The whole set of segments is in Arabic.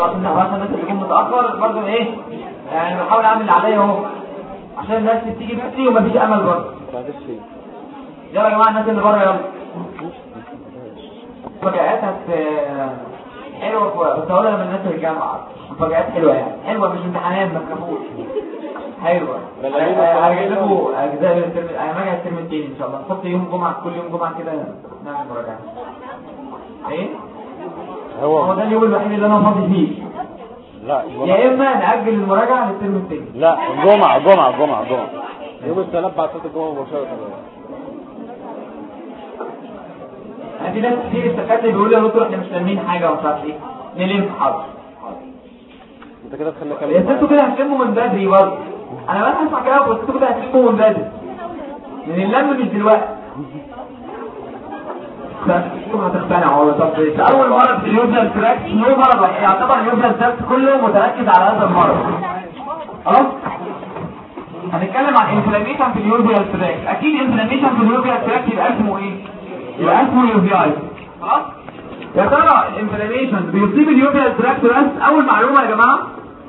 عشان الناس اللي جم متاخر برضه ايه يعني بحاول اعمل اللي عليا اهو عشان الناس تيجي بدري ومفيش امل برضه. يلا يا جماعه الناس اللي بره يلا. مفاجآت حلوه بس هقولها لما الناس الجامعه. مفاجآت حلوه يعني حلوه مش امتحانات ما تخافوش. حلوه هجيب لكم اجزاء من الترم هنراجع الترم الثاني ان شاء الله. نحط يوم جمعه كل يوم جمعه كده نعمل مراجعه. ايه هو ده اليوم الوحيد اللي انا فاضي فيه. لا يا اما نأجل المراجعه للترم الثاني. لا جمعه يوم الثلاث بعد صلاه الجمعه مباشره. في ناس كتير استفادت بيقولوا يا دكتور احنا مش فاهمين حاجه ومش عارف ايه نلم حاضر. انت كده تخلي كلام يا انتوا كده هتلموا من بدري برضه. انا بس هسمع كلامك بس انتوا كده هتلموا من بدري يعني اللم مش دلوقتي. هتقتنعوا. طب اول مرض في اليوزر تراك نو مرض يعتبر اليوزر تراك كله متركز على هذا المرض. خلاص هنتكلم عن انفلاميشن في اليوزر تراك. اكيد انفلاميشن في اليوزر تراك يبقى اسمه ايه؟ يبقى اسمه يوفيايتس. خلاص يا ترى الانفلاميشن بيصيب اليوفيا تراكت بس؟ اول معلومه يا جماعه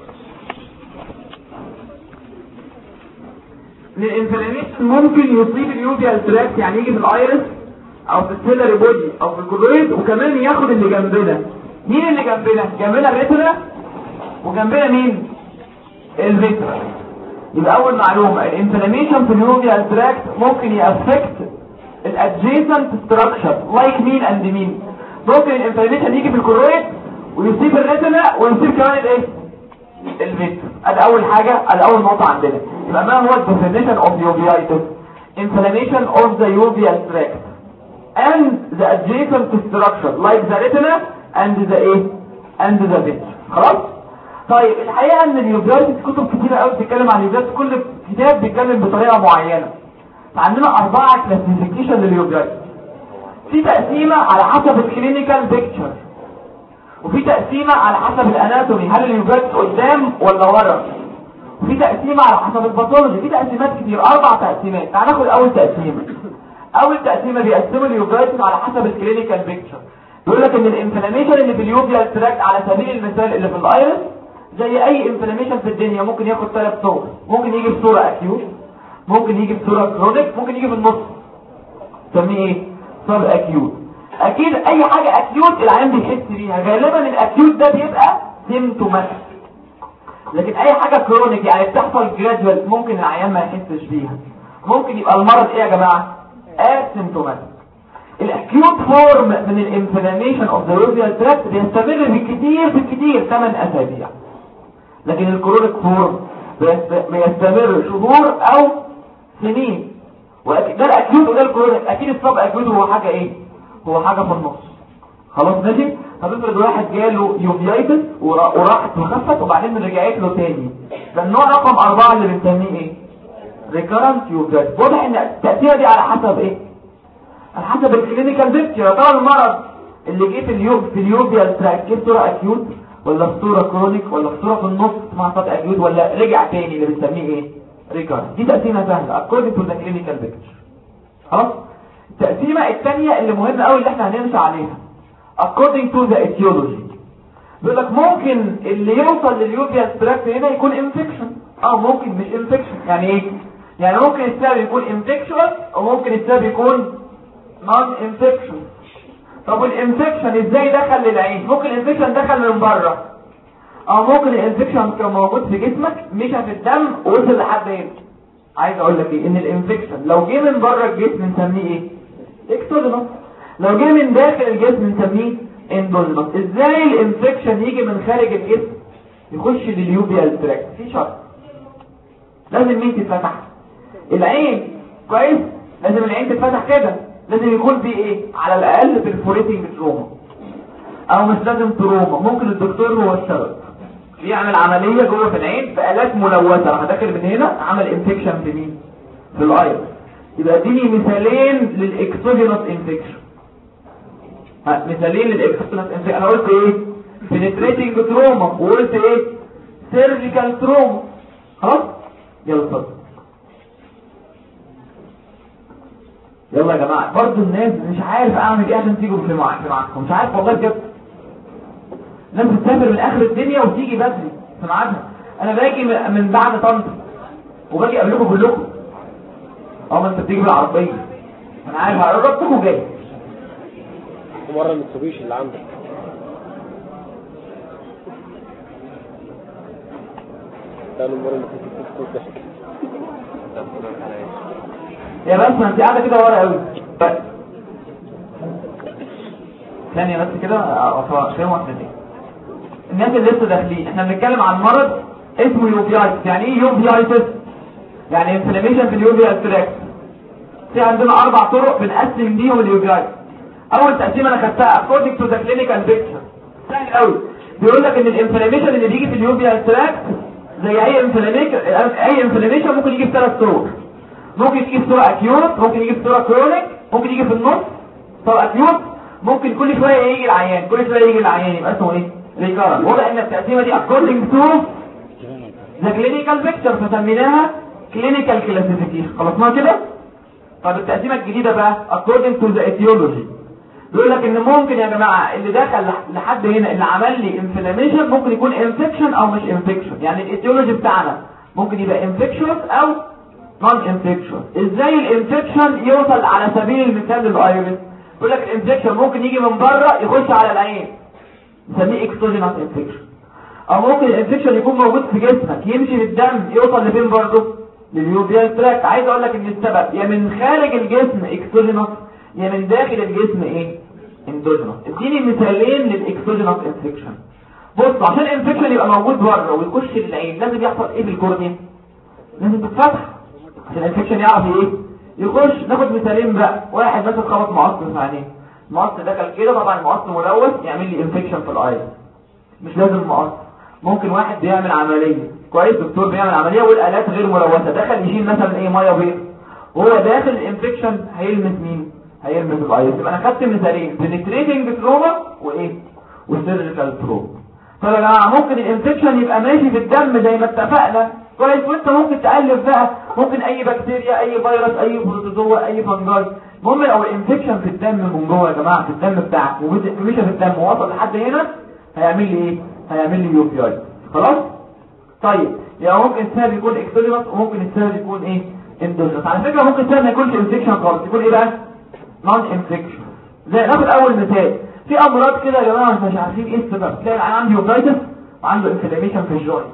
الانفلاميشن ممكن يصيب اليوفيا تراكت يعني يجي في الايرس او في السيلري بودي او في الكولويد وكمان ياخد اللي جنبنا. مين اللي جنبنا؟ جنبنا الريتنا وجنبنا مين؟ الفيترا. يبقى اول معلومه الانفلاميشن في اليوفيا تراكت ممكن يأفكت الادجيسنت ستراكشر لايك مين اند مين. ممكن الانفلاميشن يجي في الكولويد ويصيب الريتنا ويصيب كمان الايه؟ الفيترا. ادي اول حاجه ادي اول نقطه عندنا. يبقى ما هو الديفينيشن اوف يوفيايتس؟ inflammation of the uveal tract and the adjacent structure like the retina and the ايه and the vitreous. خلاص. طيب الحقيقه ان اليوفيايتس كتب كتيره قوي بتتكلم عن اليوفيايتس. كل كتاب بيتكلم بطريقه معينه. عندنا 4 كلاسيفيكيشن لليوفيايتس. في تقسيمه على حسب الكلينيكال بيكتشر وفي تقسيمه على حسب الاناتومي هل اليوفيايتس قدام ولا ورا وفي تقسيمه على حسب الباثولوجي. في تقسيمات كتير 4 تقسيمات. تعال ناخد اول تقسيمه. اول تقسيمه بيقسموا اليوفيايتس على حسب الكلينيكال بيكتشر. يقول لك ان الانفلاميشن اللي في اليوفيال تراكت على سبيل المثال اللي في الايرس زي اي انفلاميشن في الدنيا ممكن ياخد 3 صور. ممكن يجي بصوره اكيوت ممكن يجي بصوره كرونيك ممكن يجي في النص نسميه ايه؟ سب اكيوت. اكيد اي حاجه اكيوت العيان بيحس بيها. غالبا الاكيوت ده بيبقى سيمتوماتيك لكن اي حاجه كرونيك يعني بتحصل جرادوال ممكن العيان ما يحسش بيها. ممكن يبقى المرض ايه يا جماعه؟ اسيمتوماتيك. الاكيوت فورم من الانفلاميشن اوف ذا يوفيال تراكت بيستمر بالكثير 8 اسابيع. لكن الكرونيك فورم بيستمر شهور او سنين. وده الاكيوت وده الكرونيك. اكيد السب اكيوت هو حاجه ايه؟ هو حاجه في النص. خلاص ماشي. طب افرض واحد جاله يوفيايتس وراحت وخفت وبعدين رجعت له تاني. ده النوع رقم 4 اللي بنسميه ايه؟ ريكارنت يوفيايتس. واضح ان التاثير دي على حسب ايه؟ على حسب الكلينيكال بيكتشر. يا ترى المرض اللي جه في اليوفيال تراكت جه بصوره اكيوت ولا بصوره كرونيك ولا بصوره في النص اسمها سب اكيوت ولا رجع تاني اللي بنسميه ايه؟ ريكارنت. دي تقسيمه سهله according to the clinical picture. خلاص. التقسيمه الثانيه اللي مهمه قوي اللي احنا هنمشي عليها according to the etiology. بيقول لك ممكن اللي يوصل لليوفيال تراكت هنا يكون انفكشن ممكن مش انفكشن. يعني ايه؟ يعني ممكن السبب يكون انفكشن وممكن السبب يكون نون انفكشن. طب الانفكشن ازاي دخل للعين؟ ممكن الانفكشن دخل من بره ممكن الانفكشن كان موجود في جسمك مشى في الدم ووصل لحد هنا. عايز اقول لك ايه؟ ان الانفكشن لو جه من بره الجسم نسميه ايه؟ اكتودينوس. لو جه من داخل الجسم نسميه اندودينوس. ازاي الانفكشن يجي من خارج الجسم يخش لليوفيال تراكت؟ في شرط لازم مين تتفتح؟ العين. كويس. لازم العين تتفتح كده. لازم يكون في ايه؟ على الاقل بالفوريتنج تروما او مش لازم تروما. ممكن الدكتور هو السبب يعمل عمليه جوه في العين بآلات ملوثه راح داخل من هنا عمل انفكشن في مين؟ في الايرس. يبقى اديني مثالين للاكسوجينوس انفكشن. مثالين للاكسوجينوس انفكشن. انا قلت ايه؟ بنتريتنج تروما وقلت ايه؟ سيرجيكال تروما. خلاص. يلا اتفضل. يلا يا جماعه برضه الناس مش عارف اعمل ايه عشان تيجوا في معاكم. مش عارف والله بجد. ناس بتسافر من اخر الدنيا وتيجي بدري في ميعادها. انا باجي من بعد طنطا وباجي قبلكم كلكم. ما انت بتيجي بالعربيه، انا عارف هقربكم وجاي. مره متسوبيش اللي عندك قالوا مره متسوبيش يا بس ما انت قاعده كده ورا قوي. ثانيه بس كده افهموا احنا ايه. الناس اللي لسه داخلين احنا بنتكلم عن مرض اسمه يوفيايتس. يعني ايه يوفيايتس؟ يعني انفلاميشن في اليوفيال تراكت. في عندنا 4 طرق بنقسم بيهم اليوفيايتس. اول تقسيمه انا خدتها according to the clinical picture. سهل قوي. بيقول لك ان الانفلاميشن اللي بيجي في اليوفيال تراكت زي اي انفلاميشن ممكن يجي في 3 طرق. ممكن يجي في صوره اكيوت، ممكن يجي في صوره كرونيك، ممكن يجي في النص صوره اكيوت، ممكن كل شويه يجي العيان، يبقى اسمه ايه؟ ريكارنت. واضح ان التقسيمه دي according to the clinical picture فسميناها clinical classification. خلصنا كده؟ طب التقسيمه الجديده بقى according to the etiology. بيقول لك ان ممكن يا جماعه اللي دخل لحد هنا اللي عمل لي انفلاميشن ممكن يكون انفكشن او مش انفكشن. يعني الايتيولوجي بتاعنا ممكن يبقى انفكشن او نون انفكشن. ازاي الانفكشن يوصل على سبيل المثال للايرس؟ بيقول لك الانفكشن ممكن يجي من بره يخش على العين نسميه اكسوجينوس انفكشن، او ممكن الانفكشن يكون موجود في جسمك يمشي بالدم يوصل لفين برضه؟ لليوفيال تراكت. عايز اقول لك ان السبب يا من خارج الجسم اكسوجينوس يا من داخل الجسم ايه؟ اندوجينوس. اديني مثالين للاكسوجينوس انفكشن. بص عشان الانفكشن يبقى موجود بره ويخش للعين لازم يحصل ايه بالكورنيا؟ لازم تتفتح عشان الانفكشن يعرف ايه؟ يخش. ناخد مثالين بقى. واحد مثلا خبط مقص في عينيه، المقص دخل كده، طبعا المقص ملوث يعمل لي انفكشن في الاي. مش لازم مقص، ممكن واحد بيعمل عمليه كويس، دكتور بيعمل عمليه والالات غير ملوثه، دخل يشيل مثلا ايه ميه بيض وهو داخل الانفكشن هيلمس مين؟ هيلمس الايرس. يبقى انا خدت مثالين بنتريتنج تروما وايه؟ والسيرجيكال تروما. طب يا جماعه ممكن الانفكشن يبقى ماشي في الدم زي ما اتفقنا كويس، وانت ممكن تالف بقى، ممكن اي بكتيريا اي فيروس اي بروتوزوا اي فنجاي. المهم لو الانفكشن في الدم من جوه يا جماعه في الدم بتاعك ومشى في الدم ووصل لحد هنا هيعمل لي ايه؟ هيعمل لي يوفيايت. خلاص؟ طيب يعني ممكن السبب يكون اكسوجينوس وممكن السبب يكون ايه؟ اندوجينوس. على فكره ممكن السبب ما يكونش انفكشن خالص، يكون ايه بقى؟ نون انفكشن. زي ناخد اول مثال، في امراض كده يا جماعه مش عارفين ايه السبب. تلاقي العيان عنده يوفيتس وعنده انفلاميشن في الجوينت،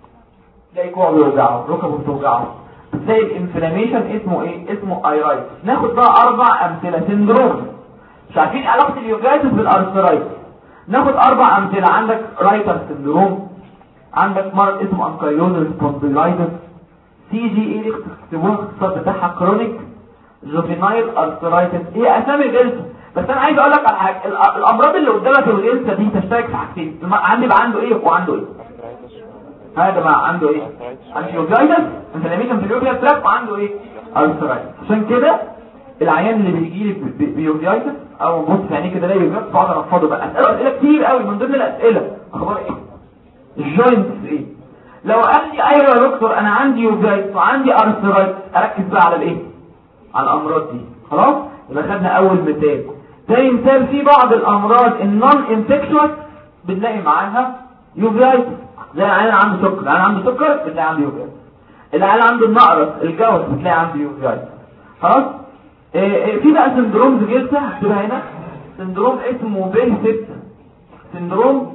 تلاقي كوعه بيوجعه، ركبه بتوجعه، تلاقي الانفلاميشن اسمه ايه؟ اسمه ايرايتس. ناخد بقى 4 امثله سندروم. مش عارفين علاقه اليوفيتس بالارثرايتس، ناخد 4 امثله. عندك رايتر سندروم، عندك مرض اسمه انكايلوزال سبونديلايتس، سي جي اي اكتبوها الاختصار بتاعها كرونيك جوفينايل ارثرايتس. ايه اسامي غلسه، بس انا عايز اقول لك على حاجه. الامراض اللي قدامك الغلسه دي تشترك في حاجتين. عندي بقى عنده ايه وعنده ايه؟ هذا بقى عنده ايه؟ انفيوجايتس انفلاميشن في اليوفيال تراكت، وعنده ايه؟ ارثرايتس. عشان كده العيان اللي بيجي لي بيوفيايتس او بص في عينيه كده الاقي يوفيايتس بقعد انفضه بقى. اسئله كتير قوي. من ضمن الاسئله اخبار ايه؟ الجوينتس ايه؟ لو قال لي ايوه يا دكتور انا عندي يوفيايتس وعندي ارثرايتس، اركز بقى على الايه؟ على الامراض دي. خلاص؟ يبقى خدنا اول مثال. تاني مثال، في بعض الامراض النون انفكشوس بنلاقي معاها يوفيايتس. زي العيان عنده سكر، العيان عنده سكر بتلاقي عنده يوفيايتس. العيان عنده النقرس الجوز بتلاقي عنده يوفيايتس. خلاص؟ في بقى سندرومز غلسه هكتبها هنا. سندروم اسمه بيل سندروم،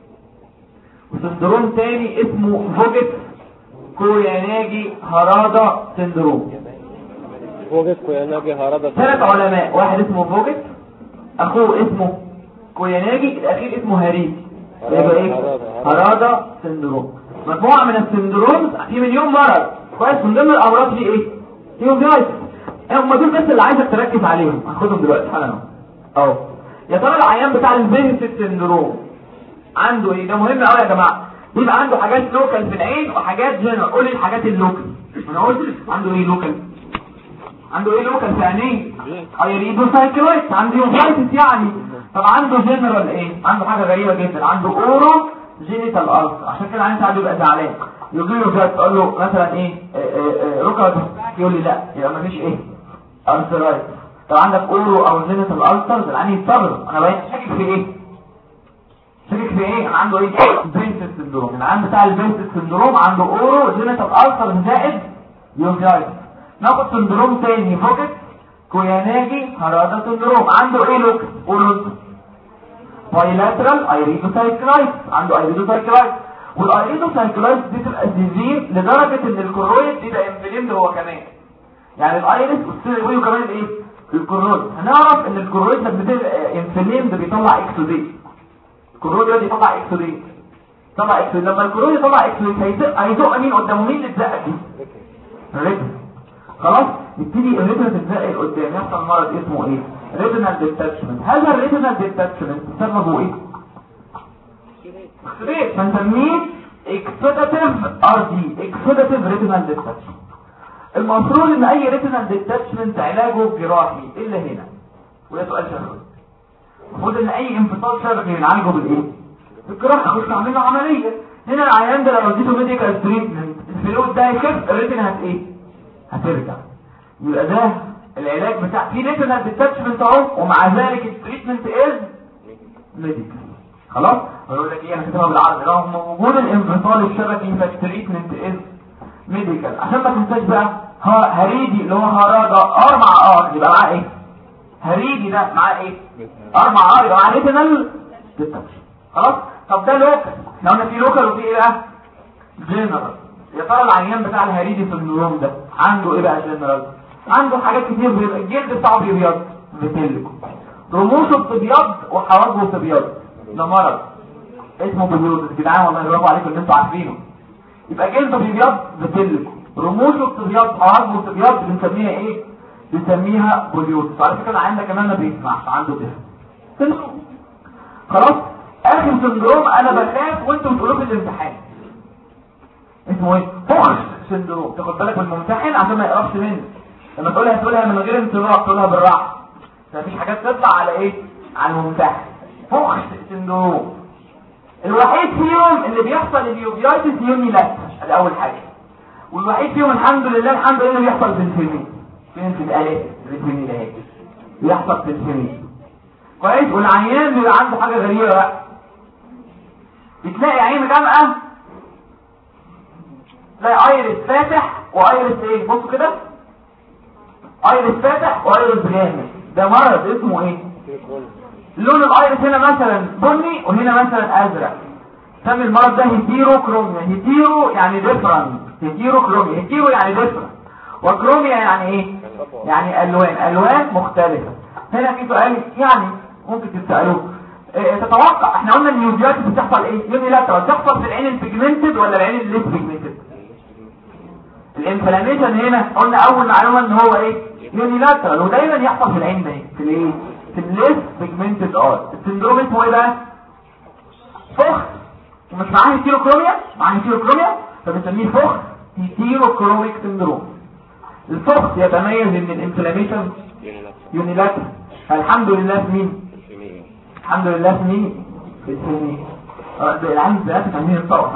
وسندروم تاني اسمه فوجت كوياناجي هارادا سندروم. فوجت كوياناجي هارادا 3 علماء، واحد اسمه فوجت، اخوه اسمه كوياناجي، الاخير اسمه هاريدي. يبقى ايه؟ هارادا سندروم. مجموعه من السندرومز في مليون مرض كويس. من ضمن الامراض دي ايه؟ يوفيايتس. هم دول بس اللي عايزك تركز عليهم، هاخدهم دلوقتي حالا اهو. يا ترى العيان بتاع البيهست سندروم عنده ايه؟ ده مهم قوي يا جماعه. بيبقى عنده حاجات لوكال في العين وحاجات جنرال. قول لي الحاجات اللوكال. انا قلت عنده ايه لوكال؟ عنده ايه لوكال في عينيه؟ ايريدوسايكلويد، عنده يوفيتس يعني. طب عنده جنرال ايه؟ عنده حاجه غريبه جدا، عنده اورو جينيتال ارث. عشان كده العيان ساعات بيبقى زعلان، يجي له جات تقول له مثلا ايه ركبه، يقول لي لا يبقى مفيش ايه ارثرايتس. طب عندك اورو او جينيتال ارثر، العيان يستغرب انا بقيت شاكك في ايه؟ شريك في ايه؟ انا عنده ايه؟ بنت سندروم. العام بتاع البنت سندروم عنده اورو جينيتال ألسر زائد يوفيايتس. ناخد سندروم تاني فوكس كوياناجي هارادا سندروم. عنده ايه لوكس؟ اورو بايلاترال ايريدوسايكلايتس. عنده ايريدوسايكلايتس، والايريدوسايكلايتس دي تبقى سيفير لدرجه ان الكرويد يبقى انفليمد هو كمان. يعني الايريس والسيريوي كمان الايه؟ الكرويد. هنعرف ان الكرويد لما بيبقى انفليمد بيطلع اكسوديت. الكرويد ده بيطلع اكسوديت. طلع اكسوديت. لما الكرويد يطلع اكسوديت هيزق مين قدامه؟ مين اللي اتزق دي؟ الريتنا. خلاص نبتدي الريتنا تتزق لقدام، يحصل مرض اسمه ايه؟ ريتنال ديتاتشمنت. هذا الريتنال ديتاتشمنت سببه ايه؟ اكسوديت. فنسميه اكسوداتيف ار دي، اكسوداتيف ريتنال ديتاتشمنت. المفروض ان اي ريتنال ديتاتشمنت علاجه جراحي الا هنا، وده سؤال شفوي. المفروض ان اي انفصال شبكي بنعالجه بالايه؟ بالجراحه. اخش اعمل له عمليه. هنا العيان ده لو اديته ميديكال تريتمنت الفلويد ده هيخف، الريتنا ايه؟ هترجع. يبقى ده العلاج بتاع في ريتنال ديتاتشمنت اهو، ومع ذلك التريتمنت از ميديكال. خلاص؟ بقول لك ايه، انا كاتبها بالعربي، رغم وجود الانفصال الشبكي فالتريتمنت از ميديكال. عشان ما تنساش بقى هريدي اللي هو هارادا ار مع ار يبقى معاه ايه؟ هريدي ده معاه ايه؟ ار مع ار يبقى معاه ريتنال ديتاتشمنت. خلاص؟ طب ده لوكال. احنا قلنا في لوكال وفي ايه بقى؟ جنرال. يا ترى العيان بتاع الهريدي سندروم ده عنده ايه بقى جنرال؟ عنده حاجات كتير. بيبقى الجلد بتاعه بيبيض بتلكم، رموشه بتبيض وحواجبه بتبيض. ده مرض اسمه بيبيض يا جدعان، والله برافو عليكم ان انتوا عارفينه. يبقى جلده بيبيض بتلكم، رموشه بتبيض، حواجبه بتبيض، بنسميها ايه؟ بنسميها بوليوز. على فكره العيان ده كمان ما بيسمعش، عنده ده. خلاص؟ اخر سندروم انا بخاف وانتوا بتقولوه في الامتحان اسمه ايه؟ فوخش سندروم. تاخد بالك من الممتحن عشان ما يقربش منك. لما تقولها من غير انتظار تقولها بالراحه، مفيش حاجات تطلع على ايه؟ على الممتحن. فوخش سندروم الوحيد فيهم اللي بيحصل اليوفيايتس يونيلاترال، ادي اول حاجه. والوحيد فيهم الحمد لله اللي بيحصل بالفيمين. فين في الالات الفيمين اهي بيحصل بالفيمين. كويس؟ والعيان بيبقى عنده حاجه غريبه بقى، بتلاقي عين غامقه، تلاقي ايرس فاتح وايرس ايه؟ بصوا كده، ايرس فاتح وايرس غامق. ده مرض اسمه ايه؟ لون الايرس هنا مثلا بني وهنا مثلا ازرق. سمي المرض ده هيتيروكروميا. هيتيرو يعني ديفرنت، هيتيروكروميا. هيتيرو يعني ديفرنت، وكروميا يعني ايه؟ يعني الوان مختلفه. هنا في سؤال يعني ممكن تسالوه، تتوقع احنا قلنا ان اليوفيايتس بتحصل ايه؟ يونيلاترال. بتحصل في العين البيجمنتد ولا العين الليس بيجمنتد؟ الانفلاميشن هنا قلنا اول معلومه ان هو ايه؟ يونيلاترال، ودايما يحصل في العين ده في الايه؟ في الليس بيجمنتد ار. السندروم اسمه ايه بقى؟ فخ. ومش معاه هيتيروكروميا؟ معاه هيتيروكروميا فبنسميه فخ هيتيروكروميك سندروم. الفخ يتميز ان الانفلاميشن يونيلاترال. الحمد لله في مين؟ الحمد لله في مين؟ في الفيمين. العين ده فاهمين الطاقه.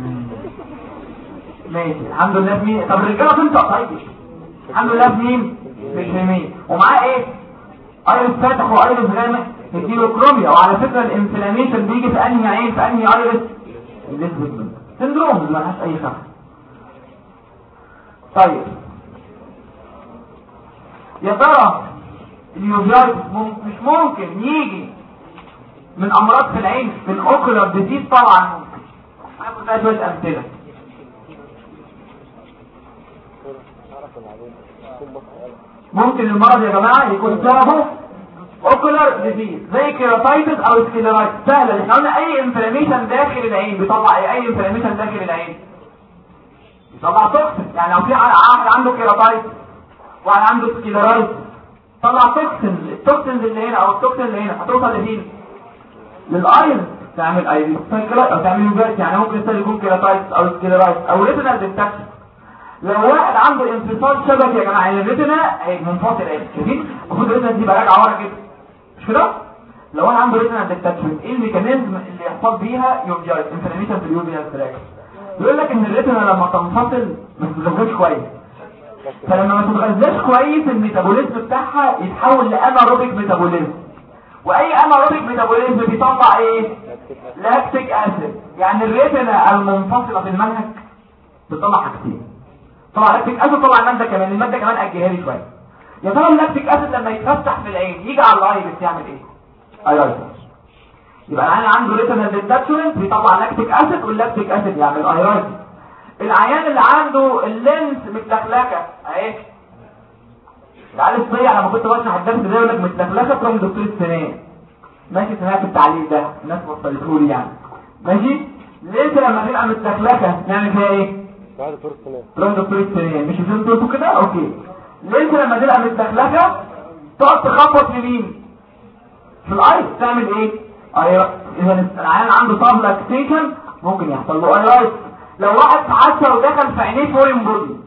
ماشي الحمد لله في مين؟ طب الرجاله تنطق طيب. الحمد لله في مين؟ في الفيمين. ومعاه ايه؟ ايرس فاتح وايرس غامق هيتيروكروميا. وعلى فكره الانفلاميشن بيجي في انهي عين؟ في انهي ايرس؟ الليسبيجمنت سندروم. ما لهاش اي شرح. طيب يا ترى اليوفيايتس مش ممكن يجي من امراض في العين؟ من اوكولار ديزيز طبعا ممكن. هاخد بقى شويه امثله. ممكن المرض يا جماعه يكون سببه اوكولار ديزيز زي كيراتايتس او سكليرايتس. سهله. احنا قلنا اي انفلاميشن داخل العين بيطلع اي انفلاميشن داخل العين بيطلع توكسين. يعني لو في واحد عنده كيراتايتس واحد عنده سكليرايتس طلع توكسين. التوكسين اللي هنا او التوكسين اللي هنا هتوصل لفين؟ للايرس، تعمل ايرس سايكلايت او تعمل يوجات. يعني ممكن يكون كيراتايتس او سكليرايتس او ريتنال ديتاكشن. لو واحد عنده انفصال شبكي يا جماعه الريتنا منفصل ايه؟ شايفين؟ المفروض الريتنا دي بقى راجعه ورا كده مش كده؟ لو انا عنده ريتنال ديتاكشن ايه الميكانيزم اللي يحصل بيها يوفيايتس؟ انفلاميشن في اليوفيال تراكت. بيقول لك ان الريتنا لما تنفصل ما تتغذاش كويس، فلما ما تتغذاش كويس الميتابوليزم بتاعها يتحول لانايروبيك ميتابوليزم. واي انايروبيك ميتابوليزم بيطلع ايه؟ لاكتيك اسيد. يعني الريتنا المنفصله في المنهج بتطلع حاجتين، طلع لاكتيك اسيد، طلع الماده كمان، الماده كمان اجلها لي شويه. يا ترى اللاكتيك اسيد لما يتفتح في العين يجي على الايرس يعمل ايه؟ ايرايتس. يبقى العيان عنده ريتنا ديتاتشمنت بيطلع لاكتيك اسيد، واللاكتيك اسيد يعمل ايرايتس. العيان اللي عنده اللينس متلخلكه اهي، العيال الصيع لما كنت بشرح الدرس ده يقول لك متلخلكه تروح دكتور السنان، ماشي سمعت التعليل ده الناس وصلته لي يعني، ماشي. لينس لما تبقى متلخلكه نعمل فيها ايه؟ تروح دكتور السنان، مش فهمتوا كده؟ اوكي. لينس لما تبقى متلخلكه تقعد تخبط يمين في الايرس تعمل ايه؟ اذا العيان عنده سبلكسيشن ممكن يحصل له ايرايتس. لو واحد اتعشى ودخل في عينيه فورين بودي،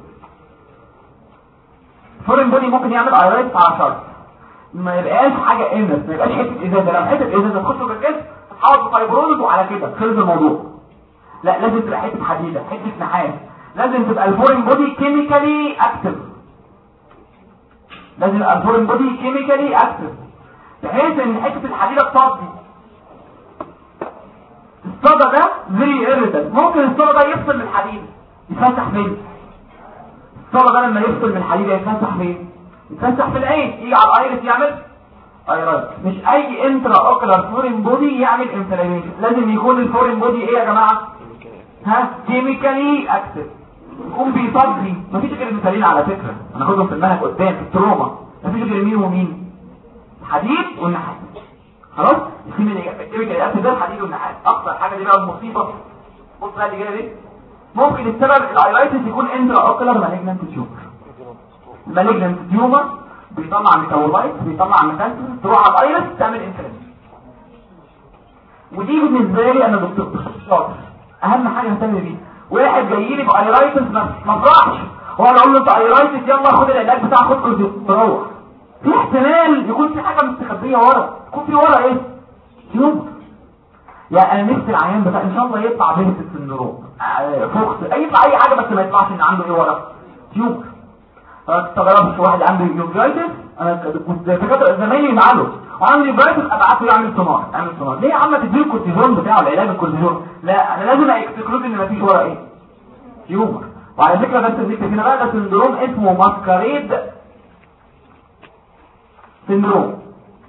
فورين بودي ممكن يعمل ايرايتس على شرط ما يبقاش حاجه انس، ما يبقاش حته ازازه. لو حته ازازه تخش في الجسم تحاول بفايبروز وعلى كده خلص الموضوع. لا، لازم تبقى حته حديده، حته نحاس، لازم تبقى الفورين بودي كيميكالي اكتف، لازم يبقى الفورين بودي كيميكالي اكتف بحيث ان حته الحديده تصدي. الصدى ده فيري ايريتال، ممكن الصدى ده يفصل من الحديد يتفتح فين؟ الصدى ده لما يفصل من الحديد يتفتح فين؟ يتفتح في العين، يجي على الايرس يعمل ايرايتس. مش اي انترا اوكلر فورين بودي يعمل انفلاميشن، لازم يكون الفورين بودي ايه يا جماعه؟ كيميكالي اكتف، يكون بيصدي. مفيش غير المثالين على فكره هناخدهم في المنهج قدام في التروما، مفيش غير مين ومين؟ الحديد والنحاس. خلاص الكيميكال اكتف ده الحديد والنحاس اكتر حاجه دي بقى المصيبه. بص بقى اللي جايه دي، ممكن السبب الايرايتس يكون انترا اوكلر مالجنانت تيومر. المالجنانت تيومر بيطلع ميتابولايت، بيطلع ميتانس، تروح على الايرس تعمل انفلاميشن. ودي بالنسبه لي انا دكتور شاطر، اهم حاجه اهتم بيها. واحد جاي لي بايرايتس ما افرحش وانا اقول له انت ايرايتس يلا خد العلاج بتاعك خد كورتيزون تروح. في احتمال يكون في حاجه مستخبيه ورا، يكون في ورا ايه؟ تيومر. يعني انا نفسي العيان بتاع ان شاء الله يطلع بهت السندروم فوكس يطلع اي حاجه بس ما يطلعش ان عنده ايه ورا؟ تيومر. انا استغربت واحد عنده يوفيتس، انا كنت دكاتره زمايلي معاله وعندي يوفيتس ابعته يعمل سونار، اعمل سونار ليه يا عم؟ تديله الكورتيزون بتاعه العلاج الكورتيزون؟ لا انا لازم اكسكلود ان مفيش ورا ايه؟ تيومر. وعلى فكره بس النكته هنا بقى ده سندروم اسمه ماسكاريد سندروم.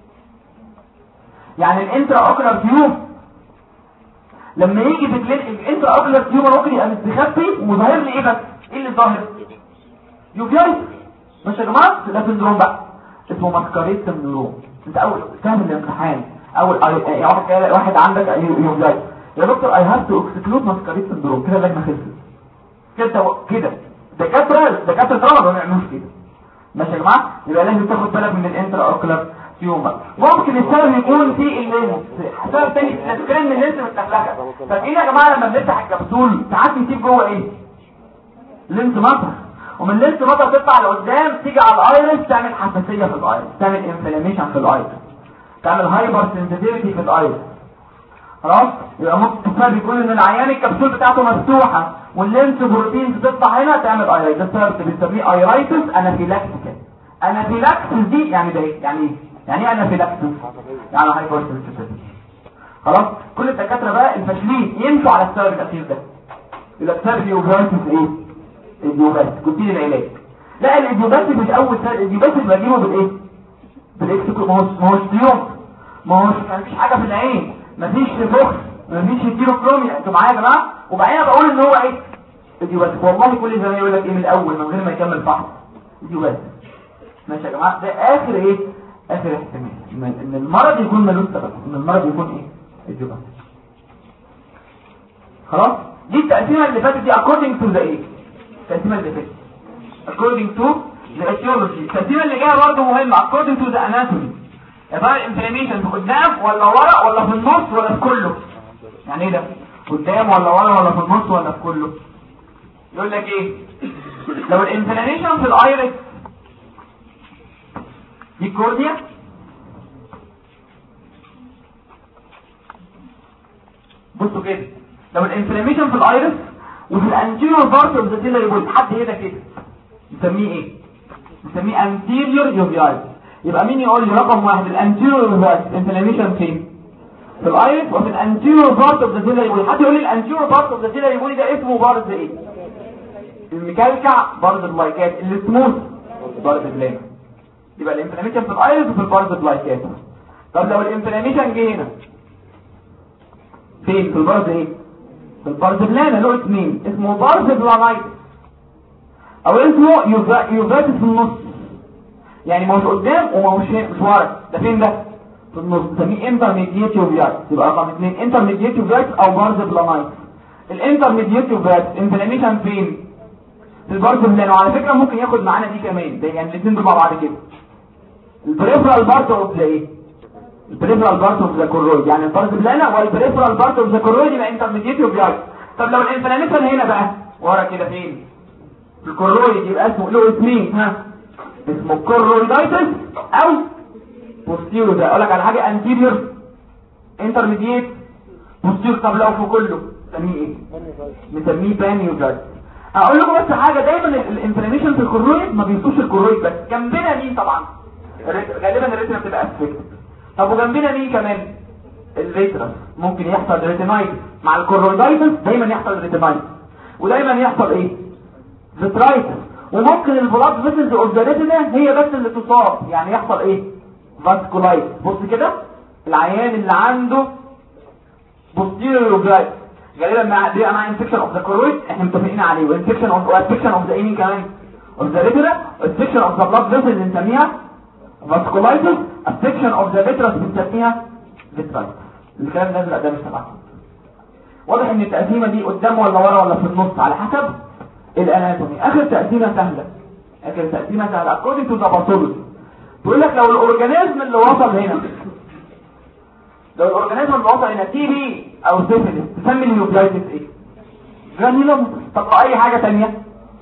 يعني الانترا اوكلر تيومر لما يجي في الانترا اوكلر تيومر ممكن يبقى مستخبي وظاهر لي ايه بس؟ ايه اللي ظاهر؟ يوفيتس. مش يا جماعه ده سندروم بقى اسمه ماسكاريد سندروم. انت اول سهم الامتحان اول واحد عندك يوفيتس يا دكتور اي هاف تو اكسكلود ماسكاريد سندروم كده اللجنه خلصت كده. دكاتره طلبه ما بيعملوش كده. ماشي يا جماعه؟ يبقى لازم تاخد بالك من الانترا اوكلر تيومر. ممكن السبب يكون في اللينس، سبب تاني تذكرين من اللينس متلخلكه. فاكرين يا جماعه لما بنفتح الكبسول ساعات يسيب جوه ايه؟ لينس مطر، ومن اللينس مطر تطلع لقدام تيجي على الايرس تعمل حساسيه في الايرس، تعمل انفلاميشن في الايرس، تعمل هايبر سنسيتيفيتي في الايرس. خلاص؟ يبقى ممكن السبب يكون ان العيان الكبسول بتاعته مفتوحه واللينس بروتين تطلع هنا تعمل ايرايتس. ده السبب بنسميه ايرايتس انافيلاكسيس. انافيلاكسيس دي يعني ده ايه؟ يعني ايه انافيلاكسيس؟ يعني هايبر سنسيتيفيتي. خلاص؟ كل الدكاتره بقى الفاشلين يمشوا على السبب الاخير ده. يبقى السبب يوفيتس ايه؟ الديوباتس. قلت لي العلاج لا الديوباتس مش اول سبب، الديوباتس بجيبه بالايه؟ بالاكسكلود. ما هوش تيوم، ما هوش مفيش حاجه في العين، مفيش فوكس، مفيش هيتيروكروميا. انتوا معايا يا جماعه؟ وبعدين بقول ان هو ايه؟ الديوباتس. والله كل زمان يقول لك ايه من الاول من غير ما يكمل فحص الديوباتس. ماشي يا جماعه؟ ده اخر ايه؟ اخر احتمال ان المرض يكون ملوش سبب، ان المرض يكون ايه؟ الديوباتس. خلاص؟ دي التقسيمه اللي فاتت دي according to the ايه؟ التقسيمه اللي فاتت according to the etiology. التقسيمه اللي جايه برضه مهمه according to the anatomy. يا ترى الانفلاميشن في قدام ولا ورا ولا في النص ولا في كله؟ يعني ايه ده؟ قدام ولا ورا ولا في النص ولا في كله؟ يقول لك ايه؟ لو الانفلاميشن في الايرس دي كورنيا، بصوا كده، لو الانفلاميشن في الايرس وفي الانتيريور بارت اوف ذا سيلري بول حد هنا كده نسميه ايه؟ نسميه انتيريور يوفيايتس. يبقى مين يقول لي رقم واحد الانتيريور يوفيايتس انفلاميشن فين؟ في الايرس وفي الانتيريور بارت اوف ذا سيلري بودي. حد يقول لي الانتيريور بارت اوف ذا سيلري بودي ده اسمه بارز ايه؟ المكلكع بارز البلايكات، السموث بارز بلان. يبقى الانفلاميشن في الايرس وفي البارز بلايكات. طب لو الانفلاميشن جه هنا فين؟ في البارز ايه؟ في البارز بلان له اسمين، اسمه بارز بلانايت او اسمه يوفاتس في النص، يعني ما هوش قدام وما هوش مش ورا، ده فين ده؟ في النص، نسميه انترميديت يوفياتس. يبقى رقم 2 انترميديت يوفياتس او بارز بلانايت. الانترميديت يوفياتس انفلاميشن فين؟ في البارز بلان. وعلى فكره ممكن ياخد معانا دي كمان، ده يعني الاثنين دول مع بعض كده. البريفرال بارت اوف ذا ايه؟ البريفرال بارت اوف ذا كورويد، يعني البارز بلان والبريفرال بارت اوف ذا كورويد يبقى انترميديت يوفياتس. طب لو الانفلاميشن هنا بقى ورا كده فين؟ في الكورويد، يبقى اسمه له اسمين، ها اسمه كورويدايتس او بوستيرو. ده اقول لك على حاجه، انتيريور انترميديت بوستيرو. طب لو في كله نسميه ايه؟ نسميه بانيوجايتس. اقول لكم بس حاجه، دايما الانفلاميشن في الكورويد ما بيوصلش الكورويد بس، جنبنا مين طبعا؟ غالبا الريتنا بتبقى افكت. طب وجنبنا مين كمان؟ الريترس. ممكن يحصل ريتينايتس مع الكورويدايتس، دايما يحصل ريتينايتس، ودايما يحصل ايه؟ فيترايتس. وممكن البلاد فيسلز اوف ذا ريتنا هي بس اللي تصاب، يعني يحصل ايه؟ فاسكولايت. بص كده، العيان اللي عنده بوستيريور يوفياتس غالبا مع انفكشن اوف ذا كورويد، احنا متفقين عليه، وانفكشن اوف ذا ايمين كمان اوف ذا ريتنا، انفكشن اوف ذا بلاد فيسلز بنسميها فاسكولايتس، انفكشن اوف ذا فيترس بنسميها فيترايتس. الكلام ده لا ده مش تبعه. واضح ان التقسيمه دي قدام ولا ورا ولا في النص على حسب الاناتومي. اخر تقسيمه سهله، اخر تقسيمه سهله according to the pathology. بيقول لك لو الاورجانيزم اللي وصل هنا، لو الاورجانيزم اللي وصل هنا تي بي او سيفيلس، تسمي النيوكلايتس ايه؟ جرانيولومتس. طب اي حاجه ثانيه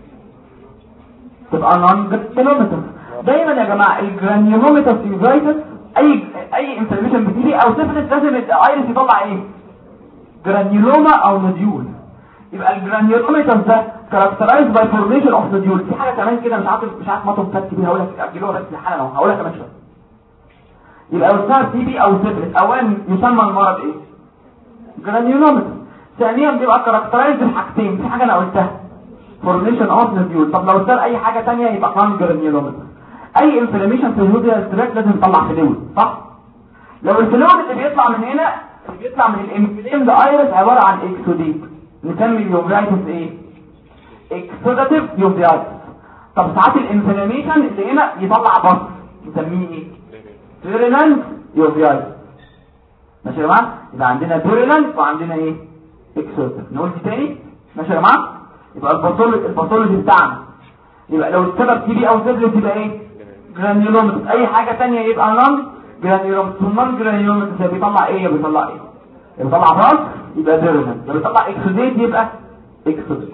تبقى نون جرانيولومتس. دايما يا جماعه الجرانيولومتس نيوكلايتس، اي انفلاميشن بتيجي او سيفيلس لازم الايرس يطلع ايه؟ جرانيولوما او نوديول. يبقى الجرانيولومتس ده characterized by formation of nodule. في حاجه كمان كده مش عارف ما تنفك بيها، هقول لك اجلوها بس لحالا اهو، هقولها كمان شويه. يبقى وصار تي بي او سيفلس، اولا يسمى المرض ايه؟ جرانيولومتس. ثانيا بيبقى characterized بحاجتين، في حاجه انا قلتها formation of nodule. طب لو صار اي حاجه ثانيه يبقى non جرانيولومتس. اي انفلاميشن في الهوديال تراك لازم يطلع فلويد، صح؟ لو الفلويد اللي بيطلع من هنا، اللي بيطلع من الانفلام ده ايرس عباره عن اكسوديت، نسمي اليوفيتس ايه؟ اكسوداتيف يوفيتس. طب ساعات الانفلاميشن اللي هنا يطلع بص، نسميه ايه؟ فيرينانت يوفيتس. ماشي يا جماعه؟ يبقى عندنا فيرينانت وعندنا ايه؟ اكسوداتيف. نقول دي تاني ماشي يا جماعه؟ يبقى الباثولوجي بتاعنا، يبقى لو السبب تي بي او سيفلس يبقى ايه؟ جرانيولومتس. اي حاجه ثانيه يبقى نون جرانيولومتس. والنون جرانيولومتس بيطلع ايه؟ بيطلع ايه؟ بيطلع باص يبقى فيرينانت، بيطلع اكسوديت يبقى اكسوداتيف.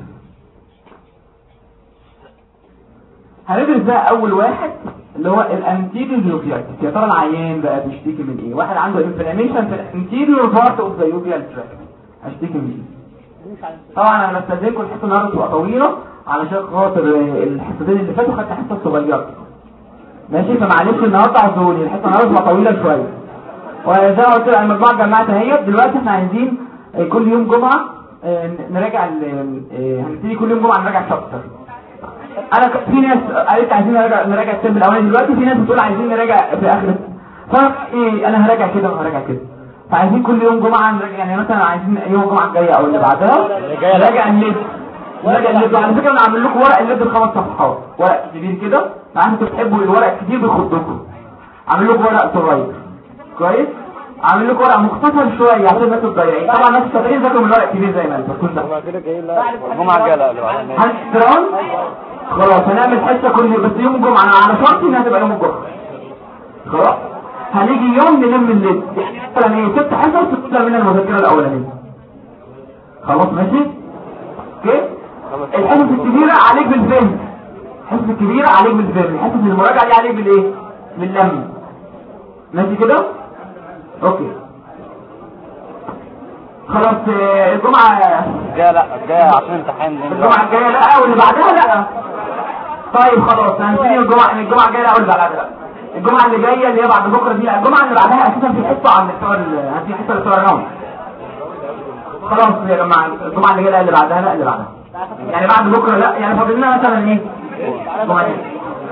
هندرس بقى اول واحد اللي هو الانتيريور يوفيتس. يا ترى العيان بقى بيشتكي من ايه؟ واحد عنده انفلاميشن في الانتيريور بارت اوف ذا يوفيال تراكت، هشتكي من ايه؟ طبعا انا بستاذنكم الحصه النهارده تبقى طويله علشان خاطر الحصتين اللي فاتوا خدت حصه صغيره، ماشي؟ فمعلش النهارده اعذروني، الحصه النهارده تبقى طويله شويه. وزي ما قلت لك المجموعه جمعت اهي. دلوقتي احنا عايزين كل يوم جمعه نراجع، هنبتدي كل يوم جمعه نراجع شابتر. انا في ناس قالت عايزين نراجع الترم الاولاني، دلوقتي في ناس بتقول عايزين نراجع في اخر. ايه انا هراجع كده وهراجع كده، فعايزين كل يوم جمعه نراجع. يعني مثلا عايزين يوم الجمعه الجايه او اللي بعدها نراجع الليد. على فكره انا عامل لكم ورق الليد ب5 صفحات، ورق كبير كده، مع انكم بتحبوا الورق الكتير بيخضكم. عامل لكم ورق صغير كويس، عامل لكم ورق مختصر شويه عشان الناس الضايعين. طبعا الناس الشاطرين ذاكروا من الورق الكبير زي ما انت كنت الجمعه الجايه. هنسترون خلاص، هنعمل حصه كل يوم، بس يوم الجمعه انا على شرط انها تبقى يوم الجمعه. خلاص هنيجي يوم نلم الليل، يعني مثلا ايه 6 حصص تطلع منها المذاكره الاولانيه. خلاص ماشي اوكي. الحصص الكبيره عليك بالفهم، الحصص الكبيره عليك بالفهم، الحصص المراجعه دي عليك بالايه؟ باللم. ماشي كده اوكي. خلاص الجمعه الجايه لا، الجايه عشان امتحان. الجمعه الجايه لا، واللي بعدها لا. طيب خلاص هنبتدي الجمعه الجايه لا، واللي بعدها لا. الجمعه اللي جايه اللي هي بعد بكره دي، لا الجمعه اللي بعدها اساسا في حصه عن بتوع في حصه بتوع الراوند. خلاص يا جماعه الجمعه اللي جايه اللي بعدها، لا اللي بعدها يعني بعد بكره، لا يعني فاضل لنا مثلا ايه الجمعه دي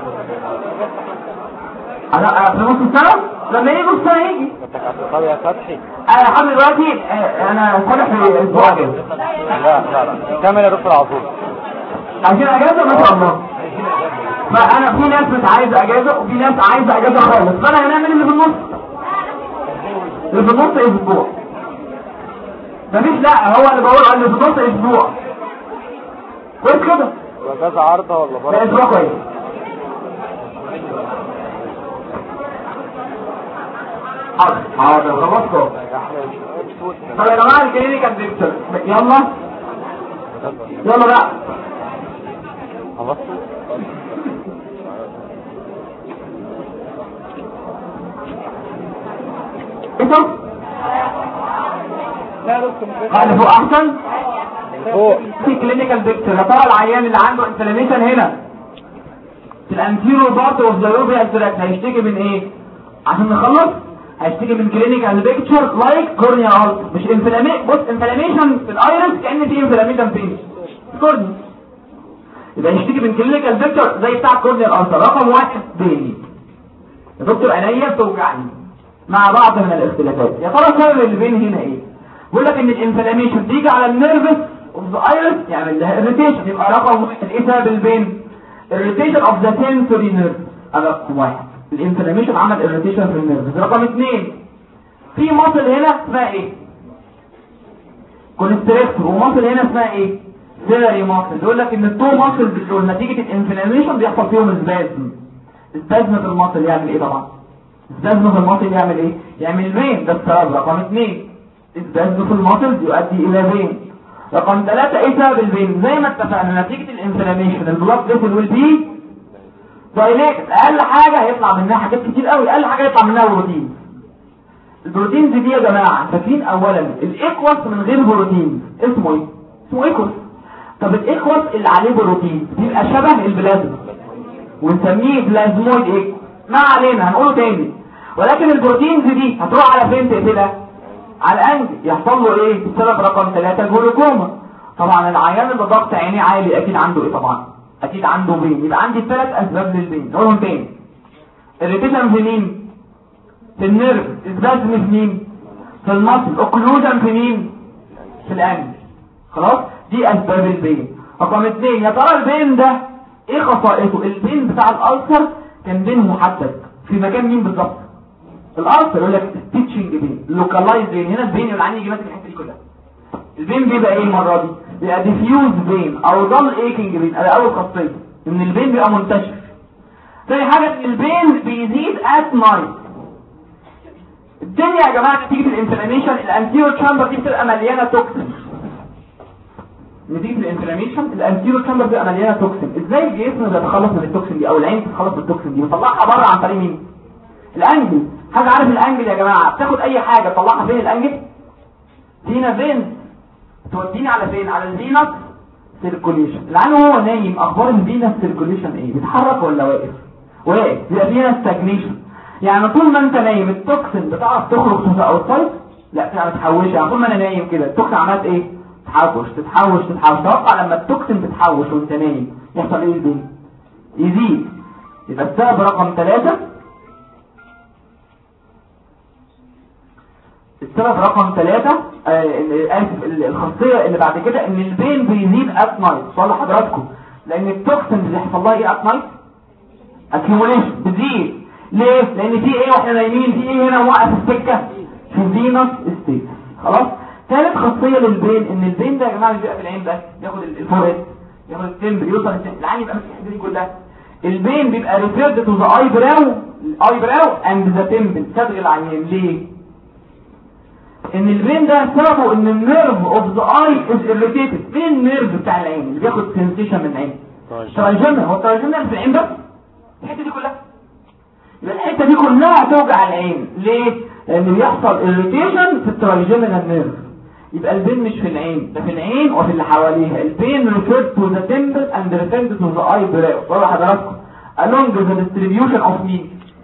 في نص السنه لما يجي نص السنه يجي. طب يا فتحي انا لحد دلوقتي انا فاتح في الاسبوع ده. لا كمل يا دكتور على طول. عايزين اجازه ما شاء الله. فانا في ناس مش عايزه اجازه وفي ناس عايزه اجازه خالص، فانا هنعمل اللي في النص. اللي في النص اسبوع مفيش، لا هو اللي بقول اللي في النص اسبوع كويس كده. اجازه عارضه ولا بره؟ لا اسبوع كويس. حاضر خلاص كده. طب يا جماعه الكلينيكال ديكتور يلا بقى خلاص. انتوا قال فوق احسن فوق في كلينيكال ديكتور. يا ترى العيان اللي عنده انفلاميشن هنا في الانتيرو بارت اوف ذا لوبيال تراكت هيشتكي من ايه؟ عشان نخلص هيشتكي من كلينيكال ديكتور لايك كورنيا الت، مش انفلاميشن. بص انفلاميشن في الايرس كان في انفلاميشن فين؟ كورنيا. يبقى يشتكي من كلينيكال ديكتور زي بتاع كورنيا الت. رقم 1 بيني يا دكتور عينيا بتوجعني مع بعض من الاختلافات. يا ترى سبب البين هنا ايه؟ بيقول لك ان الانفلاميشن تيجي على النيرفس اوف ذا ايرس يعمل لها اريتيشن. يبقى رقم 1 ايه سبب البين؟ irritation of the sensory nerve. رقم 1 الانفلاميشن عمل irritation في النيرفس. رقم 2 في مصل هنا اسمها ايه؟ كونستريكتور، ومصل هنا اسمها ايه؟ سيري مصل. يقول لك ان التو مصل دول نتيجه الانفلاميشن بيحصل فيهم سبازم. السبازم في المصل يعمل ايه طبعا؟ السبازم في المصل يعمل ايه؟ يعمل فين، ده السبب. رقم 2 السبازم في المصل يؤدي الى فين. رقم 3 ايه سبب الفين؟ زي ما اتفقنا نتيجه الانفلاميشن البلاد فيسل ويل بي دايليت. اقل حاجه هيطلع منها حاجات كتير قوي، اقل حاجه يطلع منها بروتين. البروتينز دي يا جماعه فاكرين اولا الايكوس من غير بروتين اسمه ايه؟ اسمه ايكوس. طب الايكوس اللي عليه بروتين بيبقى شبه البلازما ونسميه بلازمويد ايكوس. ما علينا هنقوله تاني. ولكن البروتينز دي هتروح على فين تقتلها؟ على الانج. يحصل له ايه بسبب رقم 3 جلوكوما. طبعا العيان اللي ضغط عينيه عالي اكيد عنده ايه؟ طبعا اكيد عنده بين. يبقى عندي 3 اسباب للبين نقولهم تاني. الريتيشن في مين؟ في النيرف. اسبازم في مين؟ في المصل. اوكلوجن في مين؟ في الانج. خلاص دي اسباب البين. رقم 2 يا ترى البين ده ايه خصائصه؟ البين بتاع الالسر كان بين محدد في مكان مين بالظبط؟ الالسر. يقول لك تيتشنج بين لوكالايز بين. هنا البين اللي عندي يجي ماسك الحته دي كلها. البين بيبقى ايه المره دي؟ بيبقى ديفيوز بين او ضل ايكنج بين. ادي اول خاصيه ان البين بيبقى منتشر. ثاني حاجه ان البين بيزيد ات نايت. الدنيا يا جماعه نتيجه الانفلاميشن الانتيرو تشامبر دي بتبقى مليانه توكسين. نتيجه الانفلاميشن الانتيرو تشامبر بتبقى مليانه توكسين. ازاي الجسم بيتخلص من التوكسين دي او العين تتخلص من التوكسين دي؟ بيطلعها بره عن طريق مين؟ الانجل. حاجه عارف الانجل يا جماعه بتاخد اي حاجه تطلعها فين الانجل؟ فينا فين توديني على فين؟ على الفينس سيركوليشن. العين وهو نايم اخبار الفينس سيركوليشن ايه؟ بيتحرك ولا واقف؟ واقف. يبقى فينا ستاجنيشن. يعني طول ما انت نايم التوكسين بتعرف تخرج تبقى اوتسايد؟ لا بتبقى متحوشه. يعني طول ما انا نايم كده التوكسين عملت ايه؟ تتحوش. توقع لما التوكسين تتحوش وانت نايم يحصل ايه البين؟ يزيد. يبقى السبب رقم 3 السبب رقم 3 الخاصيه اللي بعد كده ان البين بيزيد ات نايت. صلح حضراتكم لان التوكسين اللي بيحصل لها ايه ات نايت؟ اكيوميليشن بتزيد. ليه؟ لان في ايه واحنا نايمين؟ في ايه هنا موقف السكه؟ في فينس ستيت. خلاص. ثالث خاصيه للبين ان البين ده يا جماعه بيبقى في العين بس، ياخد الفوريد ياخد التمبر يوصل العين يبقى ماسك الحته دي كلها. البين بيبقى ريفيرد تو ذا اي براو اند ذا تمبل صدر العيان. ليه؟ ان البين ده سببه ان النيرف اوف ذا اي از اريتيتد. فين النيرف بتاع العين اللي بياخد سنسيشن من العين؟ تراجمنا. هو التراجمنا في العين بس الحته دي كلها. يبقى الحته دي كلها هتوجع العين. ليه؟ لان بيحصل اريتيشن في التراجمنا نيرف. يبقى البين مش في العين، ده في العين وفي اللي حواليها. البين referred to the temple and referred to the eye براو. والله حضراتكم along the distribution of meat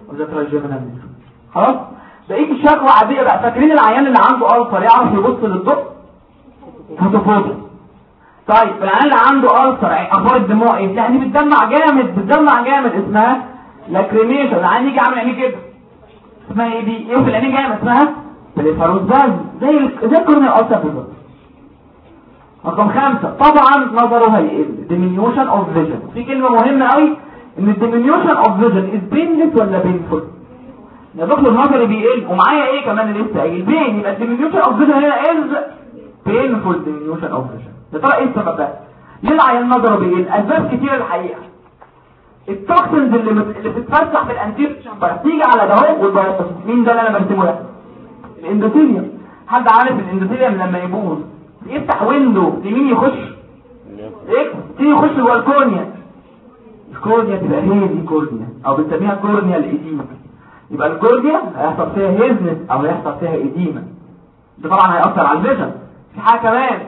وده تراجمنا. خلاص بقيت الشكوى عاديه بقى. فاكرين العيان اللي عنده ألسر يعرف يبص للضوء؟ فوتوفوبيا. طيب العيان اللي عنده ألسر اخبار الدموع ايه؟ يعني بتدمع جامد اسمها لاكريميشن. العيان يجي عامل عينيه كده اسمها ايه دي؟ ايه في العينين جامد اسمها بليفاروزاز زي الكورنيال ألسر بالظبط. رقم 5 طبعا نظره هيقل diminution of vision. في كلمه مهمه قوي ان diminution of vision is painless ولا painful؟ يا دكتور نظري بيقل ومعايا ايه كمان اللي لسه قايل بين، يبقى diminution of vision هنا is painful diminution of vision. يا ترى ايه السبب ده؟ ليه العيان نظره بيقل؟ اسباب كتير الحقيقه. التوكسنز اللي بتتفسح في الانتيريور تشامبر تيجي على ده اهو والبايوبسي. مين ده اللي انا برسمه ده؟ الاندوثيليوم. حد عارف الاندوثيليوم لما يبوظ يفتح ويندو لمين يخش؟ ايه؟ تيجي يخش جوه الكورنيا. الكورنيا تبقى هيزي كورنيا او بنسميها كورنيا الإديمة. يبقى الكورنيا هيحصل فيها هيزنس او هيحصل فيها إديمة. ده طبعا هيأثر على الفيجن. في حاجه كمان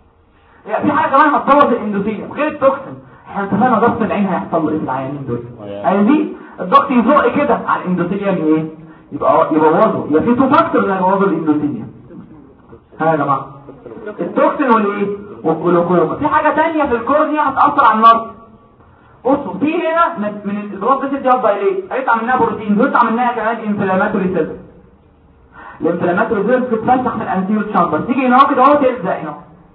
هتبوظ الاندوثيليوم غير التوكسين. احنا اتفقنا ضغط العين هيحصل له ايه في العيانين دول؟ عايزين الضغط يزق كده على الاندوثيليوم ايه؟ يبقى يبوظه. يبقى في تو فاكتورز هيبوظوا الاندوثيليوم. ها يا جماعه التوكسين والايه والجلوكوما. في حاجه ثانيه في الكورنيا هتاثر على النظر. بصوا في هنا من البلاد فيسل دي هتضايليت هيطلع منها بروتين ويطلع منها كمان انفلاماتوري سيلز. الانفلاماتوري سيلز بتتفتح في الانتيريور تشامبر تيجي هنا كده اهو تلزق هنا.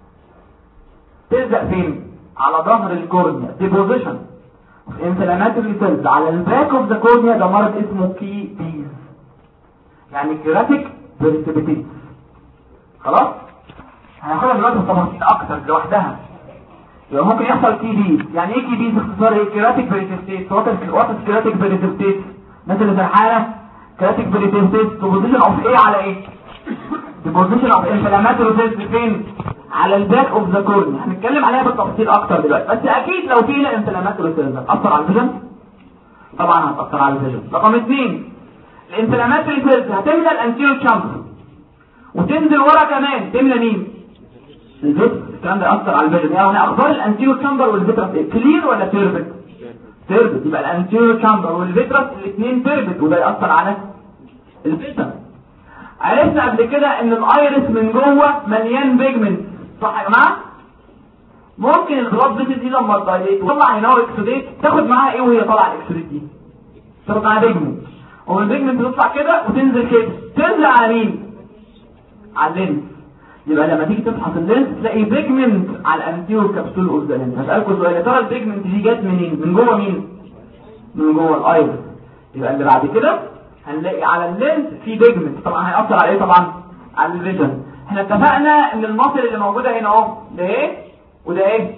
تلزق فين؟ على ظهر الكورنيا. ديبوزيشن اوف انفلاماتوري سيلز على الباك اوف ذا كورنيا. ده مرض اسمه كي بيز يعني كيراتيك بريسبيتيس. خلاص هناخدها دلوقتي بتفاصيل اكتر لوحدها. يبقى ممكن يحصل كي بيز. يعني ايه كي بيز اختصار ايه؟ كيراتيك بريسبيتيس. وات كيراتيك بريسبيتيس؟ الناس اللي فرحانه كيراتيك بريسبيتيس ديبوزيشن اوف ايه على ايه؟ ديبوزيشن اوف انفلاماتوري سيلز فين؟ على الباك اوف ذا كورنيا. هنتكلم عليها بالتفصيل اكتر دلوقتي. بس اكيد لو في هنا انفلاماتوري سيلز هتاثر على الفيجن. طبعا هتاثر على الفيجن. رقم 2 الانفلاماتوري سيلز هتملى الانتيريور تشامبر وتنزل ورا كمان تملى مين؟ الفيترس. الكلام ده ياثر على الفيجن. يعني اخبار الانتيريور تشامبر والفيترس ايه؟ كلير ولا تيربت؟ تيربت. يبقى الانتيريور تشامبر والفيترس الاثنين تيربت وده ياثر على الفيجن. عرفنا قبل كده ان الايرس من جوه مليان بيجمنت صح يا جماعه؟ ممكن البلاد فيسل دي لما تدايليت وتطلع هنا اكسوديت تاخد معاها ايه وهي طالعه الاكسوديت دي؟ تاخد معاها بيجمنت. والبيجمنت تطلع كده وتنزل كده. تنزل على مين؟ على اللينس. يبقى لما تيجي تفحص اللينس تلاقي بيجمنت على الانتيريور كابسول اوف ذا لينس. هسألكوا سؤال يا ترى البيجمنت دي جت منين؟ من جوه مين؟ من جوه الايرس. يبقى اللي بعد كده هنلاقي على اللينس في بيجمنت. طبعا هيأثر على ايه؟ طبعا على الفيجن. احنا اتفقنا ان المصل اللي موجوده هنا اهو ده ايه وده ايه؟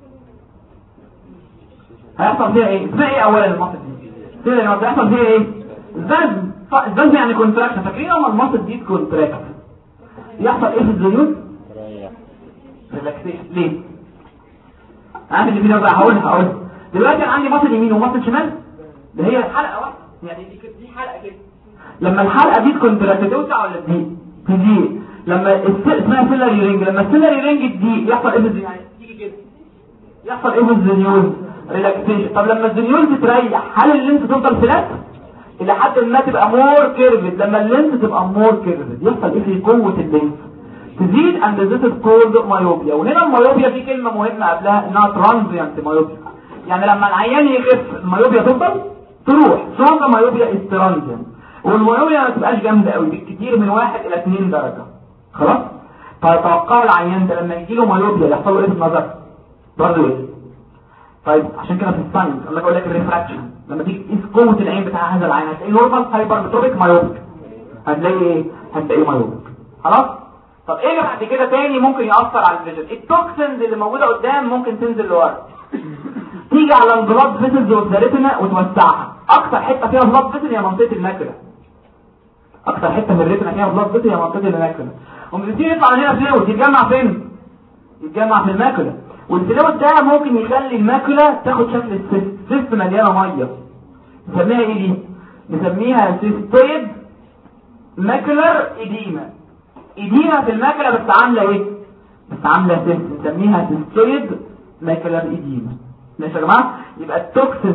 هيحصل فيها ايه؟ اسمها ايه اولا المصل دي؟ كده لما هيحصل فيها ايه؟ البازم. البازم يعني كونتراكشن. فاكرين لما المصل دي كونتراكت يحصل ايه في الزيوت؟ ريلاكسيشن. ليه؟ عارف اللي فينا بقى هقولها دلوقتي. انا عندي مصل يمين ومصل شمال ده هي الحلقه واحده. يعني دي حلقه كده. لما الحلقه دي كونتراكت توسع ولا تضيق؟ لما اسمها سيلاري رينج. لما السيلاري رينج دي يحصل ايه في الزيوت؟ يعني تيجي كده يحصل ايه في الزيوت؟ ريلاكسيشن. طب لما الزيوت تتريح هل اللينس تفضل فلات الى حد ما تبقى مور كيرفد؟ لما اللينس تبقى مور كيرفد يحصل ايه في قوه اللينس؟ تزيد اند ذات كولد مايوبيا. وهنا المايوبيا دي كلمه مهمه قبلها انها ترانزيانت مايوبيا. يعني لما العيان يخف المايوبيا تفضل تروح. شورت مايوبيا استرانزيانت. والمايوبيا ما تبقاش جامده قوي بالكثير من 1 إلى 2 درجه. خلاص. طيب توقعوا العيان ده لما يجي له مايوبيا يحصل له ايه في النظر؟ برضه ايه؟ طيب عشان كده في الساينس لما اقول لك الريفراكشن لما تيجي تقيس قوه العين بتاع هذا العين هتلاقي نورمال هايبرمتروبيك مايوبيك. هتلاقي ايه؟ هتلاقي مايوبيك. خلاص. طب ايه بعد كده تاني ممكن ياثر على الفيجن؟ التوكسينز اللي موجوده قدام ممكن تنزل لورا تيجي على البلاد فيسلز والريتنا وتوسعها. اكتر حته فيها بلاد فيسل هي منطقه الماكله. اكتر حته في الريتنا فيها بلاد فيسل هي منطقه الماكله. وبيبتدي يطلع هنا فلويد يتجمع فين؟ يتجمع في الماكله. والفلويد ده ممكن يخلي الماكله تاخد شكل السيست مليانه ميه. نسميها ايه دي؟ نسميها سيستويد ماكولار إديمة. إديمة في الماكلة بس عاملة ايه؟ بس عاملة سيست. نسميها سيستويد ماكولار إديمة. ماشي يا جماعة؟ يبقى التوكسينز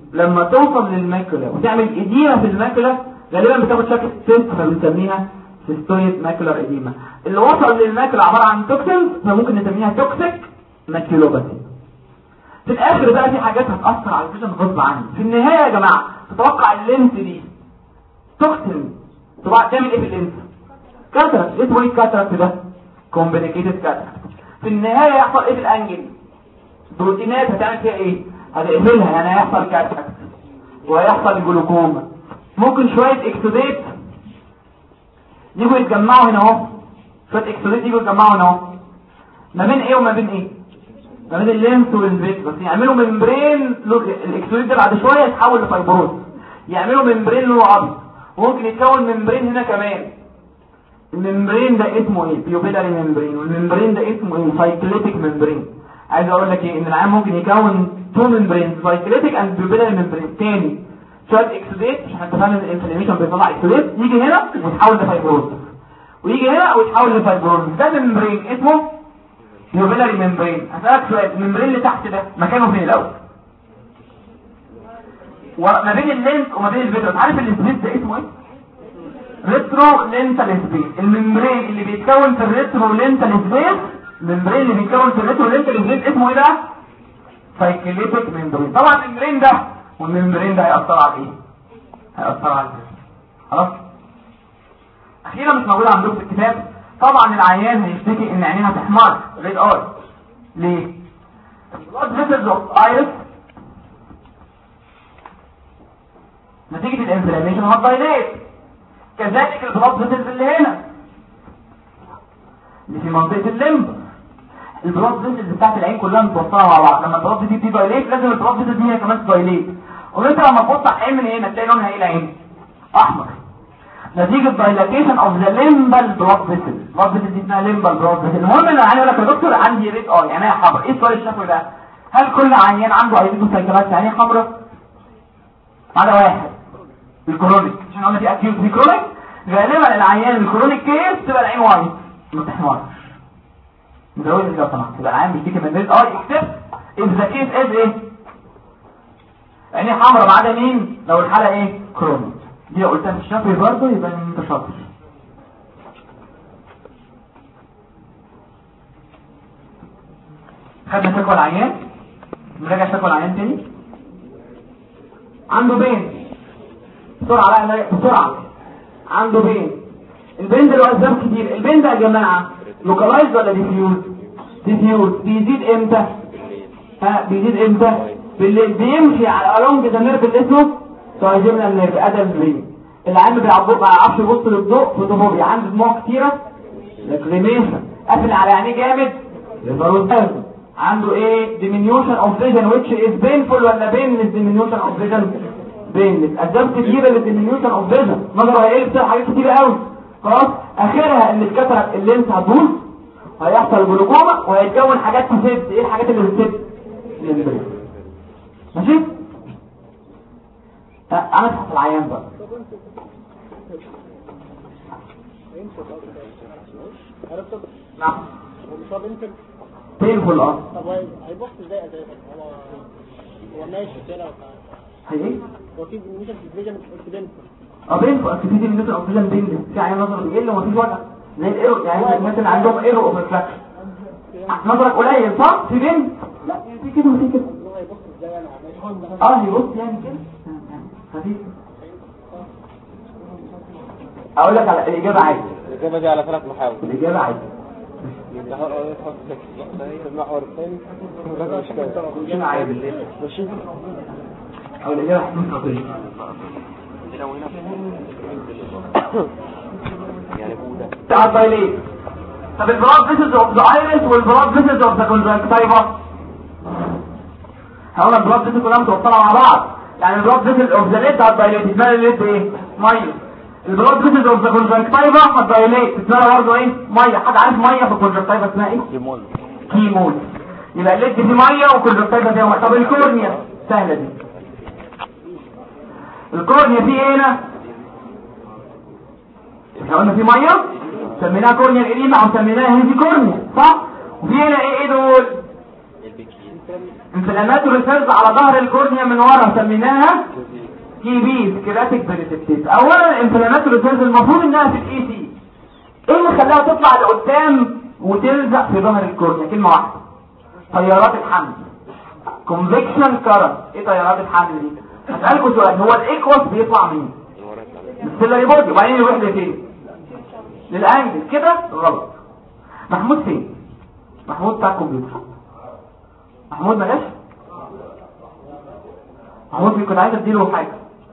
لما توصل للماكولا وتعمل اديمه في الماكولا غالبا بتاخد شكل سيست فبنسميها سيستويد ماكولار اديمه. اللي وصل للماكولا عباره عن توكسين فممكن نسميها توكسيك ماكيولوباثي. في الاخر بقى في حاجات هتاثر على الفيجن غصب عني. في النهايه يا جماعه تتوقع اللينس دي توكسين تبقى تعمل ايه في اللينس؟ كاتراكت. اسمه ايه الكاتراكت ده؟ كومبليكيتد كاتراكت. في النهايه يحصل ايه في الانجل؟ بروتينات هتعمل فيها ايه؟ هتقفلها، يعني هيحصل كاتراكت وهيحصل جلوكوما. ممكن شويه اكسوديت يجوا يتجمعوا هنا اهو، شويه اكسوديت يجوا يتجمعوا هنا اهو ما بين ايه وما بين ايه؟ ما بين اللينس والفيترس، يعملوا ممبرين. الاكسوديت ده بعد شويه يتحول لفايبروز، يعملوا ممبرين لونه ابيض. وممكن يتكون ممبرين هنا كمان. الممبرين ده اسمه ايه؟ بيوبيلاري ممبرين. والممبرين ده اسمه ايه؟ سايكليتيك ممبرين. عايز اقول لك ايه؟ ان العام ممكن يكون تو ممبرين، سايكليتيك اند بيوبيلاري ممبرين. تاني شويه اكسوديت عشان انت فاهم ان الانفلاميشن بيطلع اكسوديت، يجي هنا ويتحول لفايبروز، ويجي هنا ويتحول لفايبروز. ده ممبرين اسمه بيوبيلاري ممبرين. هسألك سؤال، الممبرين اللي تحت ده مكانه فين الاول؟ وما بين اللينس وما بين الفيترس. عارف السبيس ده اسمه ايه؟ ريترو لينتال سبيس. الممبرين اللي بيتكون في الريترو لينتال سبيس، الممبرين اللي بيتكون في الريترو لينتال سبيس اسمه ايه ده؟ سايكليتيك ممبرين. طبعا الممبرين ده والممبرين ده هيأثر على ايه؟ هيأثر على الجسم. خلاص؟ اخيرا مش موجوده عندكم في الكتاب. طبعا العيان هيشتكي ان عينيه هتحمر ريد اي. ليه؟ البلاد فيسلز اوف ايرس نتيجه الانفلاميشن هتدايليت. كذلك البلاد فيسلز اللي هنا اللي في منطقه الليمب، البلاد فيسلز بتاعت العين كلها متوصله مع بعض. لما البلاد دي دايليت لازم البلاد فيسلز دي كمان تدايليت. وانت لما تبص على العين من هنا تلاقي لونها ايه العين؟ احمر، نتيجه دايلاتيشن اوف ذا ليمبال بلاد فيسل. بلاد فيسل دي اسمها ليمبال بلاد فيسل. المهم ان العيان يقول لك يا دكتور عندي ريد اي، يعني حمراء. ايه السؤال الشفوي ده؟ هل كل عيان عنده ايديوسايكلات يعني حمراء؟ على واحد الكرونيك، عشان قلنا في اكيوت في كرونيك. غالبا العيان الكرونيك كيس تبقى العين وايت ما بتحمرش. مزود لو سمحت يبقى العيان بيشتكي من ريد اي اكسبت اف ذا كيس از ايه؟ عينيه حمراء ما عدا مين؟ لو الحاله ايه؟ كرونيك. دي لو قلتها في الشفوي برضه يبقى انت شاطر. خدنا شكوى العيان، نراجع شكوى العيان تاني. عنده بين بسرعه بقى بسرعه، عنده بين. البين ده له اسباب كتير. البين ده يا جماعه لوكالايز ولا ديفيوز؟ ديفيوز. بيزيد امتى؟ بيزيد امتى؟ بالليل. بيمشي على الونج ذا نيرف اللي اسمه سايجيمنال نيرف ادم برين. العين ما يعرفش يبص للضوء، فوتوفوبيا، عنده دموع كتيره، لاكريميشن، قافل على عينيه جامد، ريفاروتازم، عنده ايه؟ ديمينيوشن اوف فيجن ويتش از بينفول ولا بينلس؟ ديمينيوشن اوف فيجن بينلس. اسباب كتيره للديمينيوشن اوف فيجن، نظره هيقل بسبب حاجات كتيره قوي. خلاص؟ اخرها ان الكاتراكت اللينس هتبوظ، هيحصل جلوكوما، وهيتكون حاجات تسد. ايه الحاجات اللي بتسد؟ الامبرين. ماشي؟ انا تحت العيان بقى. نعم. بينفول طب هيبص ازاي اساسا؟ هو ماشي كده هي ايه؟ هو في ميشن فيجن اكسيدنت. بينفول في دي ميشن اوكسجين بينفول. في عين نظر بيقل ومفيش وجع زي الايرو، يعني مثلا عندهم ايرو اوف ريفلكشن. نظرك قليل صح؟ في بين؟ لا في كده وفي كده. هيبص ازاي انا هيبص يعني كده خفيف. اقول لك على الاجابه عادي. الاجابه دي على 3 محاور. الاجابه عادي. المحور الثاني مش عادي. او الاجابه هتكون خطيره. يعني بوده تعال ليه؟ طب البلاد فيسلز اوف ذا ايرس والبلاد فيسلز اوف ذا كونجكتيفا، هقول البلاد فيسلز كلها متوصله مع بعض. يعني البلاد فيسلز اوف ذا ليد هتدايليت، اسمها الليد ايه؟ ميه. البلاد فيسلز اوف ذا كونجكتيفا هتدايليت، اسمها برضه ايه؟ ميه. حد عارف ميه في الكونجكتيفا اسمها ايه؟ كيمول. كيمول. يبقى الليد فيه ميه والكونجكتيفا فيها ميه. طب الكورنيا سهله دي. الكورنيا فيه ايه هنا؟ احنا قلنا في ميه سميناها كورنيا القديمه او سميناها هيزي كورنيا صح؟ وفي هنا ايه دول؟ انفلامات ريسيرز على ظهر الكورنيا من ورا سميناها كي بي كراتيك بريسبتيز. اولا الانفلامات ريسيرز المفروض انها في الاي سي. ايه اللي خلاها تطلع لقدام وتلزق في ظهر الكورنيا؟ كلمه واحده، تيارات الحمل، كونفكشن كارنت. ايه تيارات الحمل دي؟ هسألكوا سؤال، هو الايكوس بيطلع مين؟ السيلري بودي، وبعدين يروح لفين؟ للانجل كده. غلط. محمود فين؟ محمود بتاع الكمبيوتر. محمود ملاش؟ محمود كنت عايز اديله حاجه.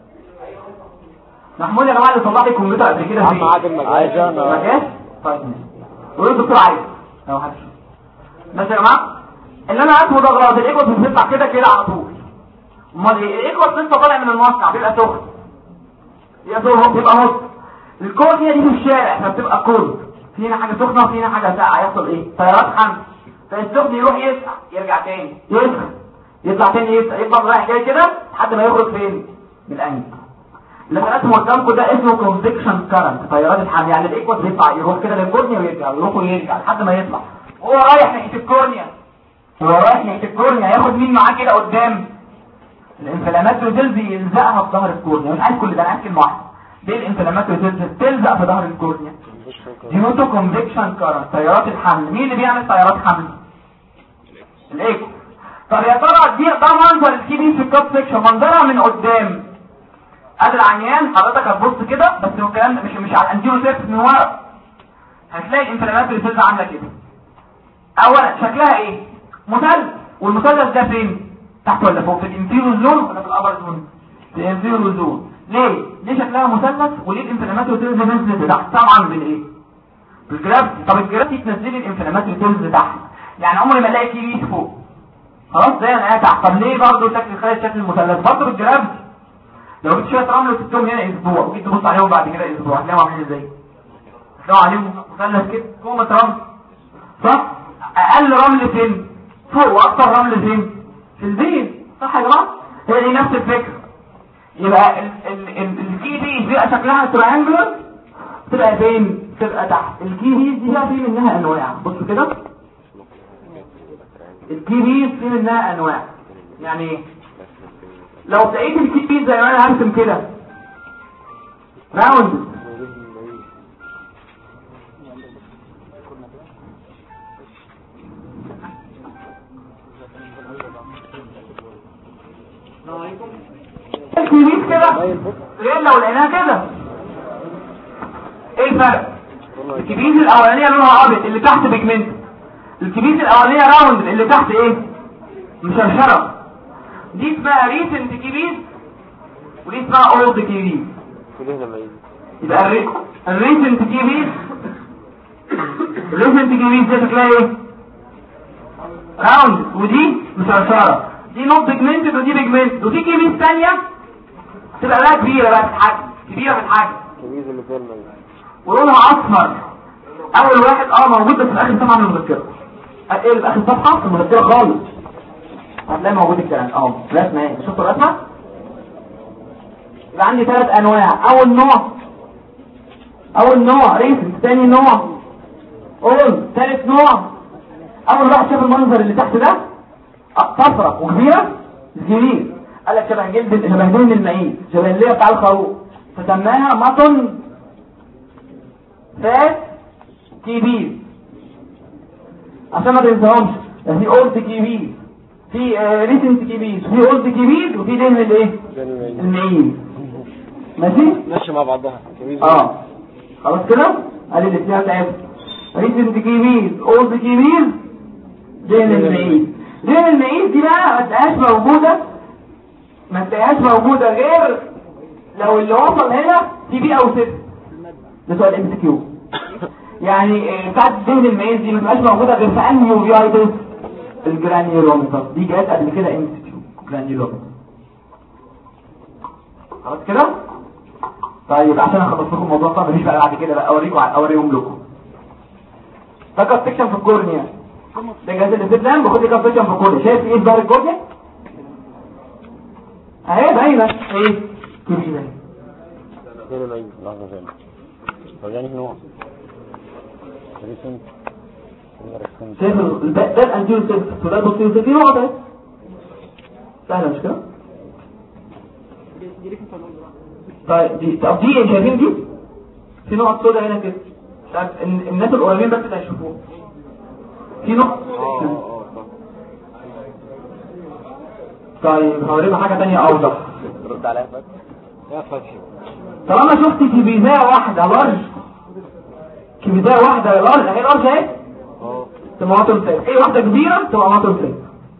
محمود يا جماعه اللي طلع لي الكمبيوتر قبل كده فين؟ عايز انا. ما جاش؟ طيب قولوا الدكتور عايز لو حدش. ماشي يا جماعه، اللي انا عارفه ده غلط. الايكوس بيطلع كده كده على طول. امال ايه؟ الايكوس لسه طالع من المصنع بيبقى سخن، بيبقى نص. الكورنيا دي في الشارع فبتبقى كورد، في هنا حاجه سخنه وفي هنا حاجه ساقعه. يحصل ايه؟ تيارات حمل. فالسخن يروح يسقع يرجع تاني يسخن يطلع تاني يسقع، يفضل رايح جاي كده لحد ما يخرج فين؟ من الانجل. اللي رسمه قدامكم ده اسمه كونفكشن كارنت، تيارات الحمل. يعني الايكوس بيطلع يروح كده للكورنيا ويرجع، يروح ويرجع لحد ما يطلع. هو رايح ناحيه الكورنيا، ياخد مين معاه كده قدام؟ الانفلامات ريسيرز يلزقها في ظهر الكورنيا. مش عايز كل ده، انا عايز كلمه واحده. ليه الانفلامات ريسيرز تلزق في ظهر الكورنيا؟ ديوتو كونفكشن كارنت، تيارات الحمل. مين اللي بيعمل تيارات حمل؟ الايكو. طب يا ترى دي ده منظر الكي بي في الكاب سيكشن، منظرها من قدام. ادي العيان، حضرتك هتبص كده بس الكلام مش على الانتيرو سيرفيس من ورا. هتلاقي الانفلامات ريسيرز عامله كده. اولا شكلها ايه؟ مثلث. والمثلث ده فين؟ تحت ولا فوق؟ في الانفيرو زون ولا في الابر زون؟ في الانفيرو زون. ليه شكلها مثلث؟ وليه الانفلامات ريسيرز نزلت تحت؟ طبعا بالايه؟ بالجرافيتي. طب الجرافيتي تنزل الانفلامات ريسيرز تحت، يعني عمري ما الاقي كيبيس فوق. خلاص زي انا تحت. طب ليه برضه شكل خارج شكل المثلث؟ برضه بالجرافيتي. لو جبت شويه رمل وسبتهم هنا اسبوع وجيت تبص عليهم بعد كده اسبوع هتلاقيهم عاملين ازاي؟ هتلاقوا عليهم مثلث كده كومه رمل، صح؟ اقل رمل فين؟ فوق، واكتر رمل فين؟ في البيت، صح يا جماعه؟ هي دي نفس الفكره. يبقى الكي بي بيبقى شكلها تريانجلر، تبقى فين؟ تبقى تحت. الكي بي دي بقى في منها انواع. بصوا كده، الكي بي في منها انواع. يعني ايه؟ لو لقيت الكي بي زي ما انا هرسم كده راوند، الكبيس كده غير لو لقيناها كده. ايه الفرق؟ الكبيس الاولانيه لونها ابيض اللي تحت بيجمنت، الكبيس الاولانيه راوند اللي تحت ايه؟ مشرشره. دي اسمها ريسنت كبيس ودي اسمها اولد كبيس. يبقى الريسنت كبيس ده شكلها ايه؟ راوند، ودي مشرشره. دي نوت بيجمنتد ودي بيجمنتد. ودي كبيس ثانيه تبقى بقى كبيره بقى في الحجم، كبيره في الحجم ولونها اصفر. اول واحد موجود بس في اخر صفحه من المذكره. ايه اللي في اخر صفحه في المذكره خالص؟ هتلاقي موجود الكلام رسمه اهي. شفتوا الرسمه؟ يبقى عندي 3 انواع. اول نوع ريسنت، ثاني نوع اولد، ثالث نوع. اول واحد شاف المنظر اللي تحت ده صفرة وكبيره جميل، قال لك شبه دهن المعيز، شبه اللي بتاع الخروف، فسماها ماتون فات كي بي عشان ما تنساهمش. في اولد كي بي، في ريسنت كي بي، في اولد كي بي، وفي دهن الايه؟ المعيز. ماشي مع بعضها. خلاص كده ادي الاثنين بتاعتهم، ريسنت كي بي، اولد كي بي، دهن المعيز. دهن المعيز دي بقى ما تلاقيهاش موجوده غير لو اللي وصل هنا تي بي او 6. ده سؤال ام سي كيو. يعني بتاعت دهن المعيز دي ما تبقاش موجوده غير في انيوفيايتس الجرانيولوميتاس. دي جت قبل كده ام سي كيو جرانيولوميتاس. خلاص كده. طيب عشان اخلص لكم الموضوع ده مفيش بقى بعد كده بقى اوريهم لكم. ده كات سيكشن في الكورنيا، ده جهاز الاستسلام باخد لي كات سيكشن في الكورنيا. شايف ايه ظهر الكورنيا اهي باينه ايه كده باين لحظه ثانيه. يعني نوع ريسنت شايف ده الانتيريور سيرفيس وده البوستيريور سيرفيس، في نقطه سهله مش كده؟ طيب دي شايفين دي في نقط سوداء هنا كده، الناس القريبين بس اللي هيشوفوها في نقط. طيب هوريكم حاجه ثانيه اوضح. رد عليها بس يا فتحي. طالما شفت كبيزايه واحده لارج، كبيزايه واحده لارج اهي، لارج اهي تبقى ماطر فات، ايه واحده كبيره تبقى ماطر فات.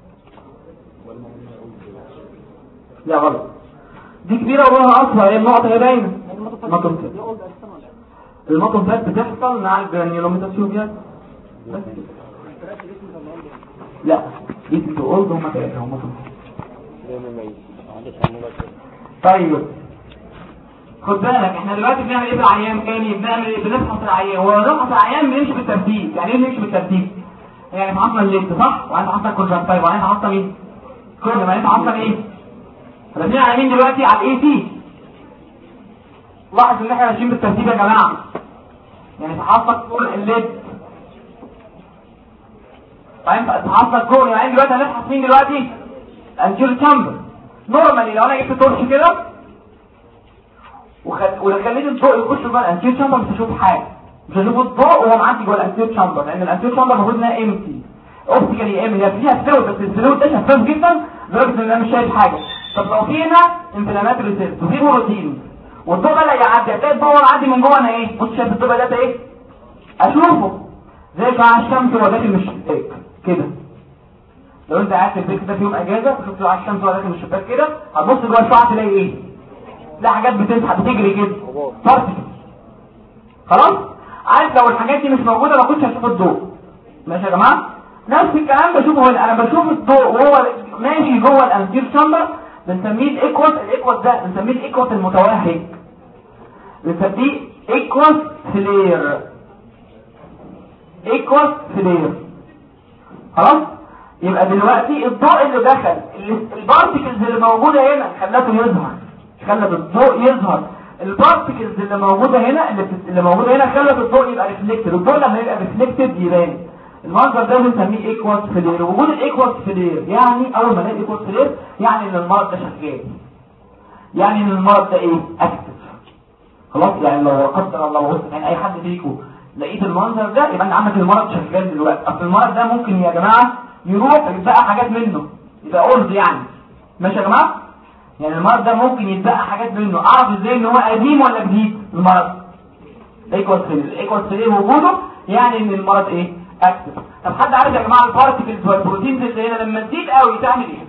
لا غلط، دي كبيره ولونها اصفر، هي النقطه هي باينه ماطر فات. الماطر فات بتحصل مع الجرانيولوميتاسيوم. لا دي بتقول هم ثلاثه هم طيب خد بالك احنا دلوقتي بنعمل ايه في العيان تاني؟ بنعمل ايه؟ بنفحص العيان. هو نفحص العيان بنمشي بالترتيب. يعني ايه نمشي بالترتيب؟ يعني فحصنا الليد صح، وبعدين فحصنا الكونجكتيف، وبعدين فحصنا مين؟ كل ما فحصنا ايه؟ راسمين على مين دلوقتي؟ على الاي سي. لاحظ ان احنا ماشيين بالترتيب يا جماعه. يعني فحصنا كل الليد، بعدين فحصنا الكون، يعني دلوقتي هنفحص مين دلوقتي؟ انتيريور تشامبر. نورمالي لو انا جبت تورش كده وخليت الضوء يخش جوه الانتيريور تشامبر مش هشوف حاجه، مش هشوف الضوء وهو معدي جوه الانتيريور تشامبر، لان الانتيريور تشامبر المفروض انها امتي اوبتيكالي هي فيها فلويد، بس الفلويد ده شفاف جدا لدرجه ان انا مش شايف حاجه. طب لو في هنا انفلاماتوري سيلز وفي بروتين والضوء بدا يعدي، هتلاقي الضوء معدي من جوه، انا ايه؟ بص شايف الضوء ده ايه؟ اشوفه زي شعاع الشمس وهو داخل من الشباك كده. لو انت قاعد في البيت ده في يوم اجازه وشفت شعاع الشمس وهو داخل من الشباك كده، هتبص جوه الشعاع تلاقي ايه؟ تلاقي حاجات بتسحب بتجري كده بارتكل. خلاص؟ عارف لو الحاجات دي مش موجوده ما كنتش هشوف الضوء. ماشي يا جماعه؟ نفس الكلام بشوفه هنا، انا بشوف الضوء وهو ماشي جوه الانتيريور تشامبر، بنسميه الايكوس ده بنسميه الايكوس المتوهج، بنسميه ايكوس فلير. ايكوس فلير. خلاص؟ يبقى دلوقتي الضوء اللي دخل البارتكلز اللي موجوده هنا خلته يظهر، خلت الضوء يظهر. البارتكلز اللي موجوده هنا اللي موجوده هنا خلت الضوء يبقى ريفلكتد. الضوء لما يبقى ريفلكتد يبان. المنظر ده بنسميه ايكوس فلير. وجود الايكوس فلير يعني اول ما نلاقي ايكوس فلير يعني ان المرض ده شغال، يعني ان المرض ده ايه؟ اكتف. خلاص؟ يعني لو قدر الله وصل يعني اي حد فيكم لقيت المنظر ده يبقى انت عندك المرض شغال دلوقتي. اصل المرض ده ممكن يا جماعه يروح يتبقى حاجات منه، يبقى قرض يعني. ماشي يا جماعه؟ يعني المرض ده ممكن يتبقى حاجات منه. اعرف ازاي ان هو قديم ولا جديد المرض؟ الايكوس فلير. الايكوس فلير وجوده يعني ان المرض ايه؟ اكتف. طب حد عارف يا جماعه البارتكلز والبروتينز اللي هنا لما تزيد قوي تعمل ايه؟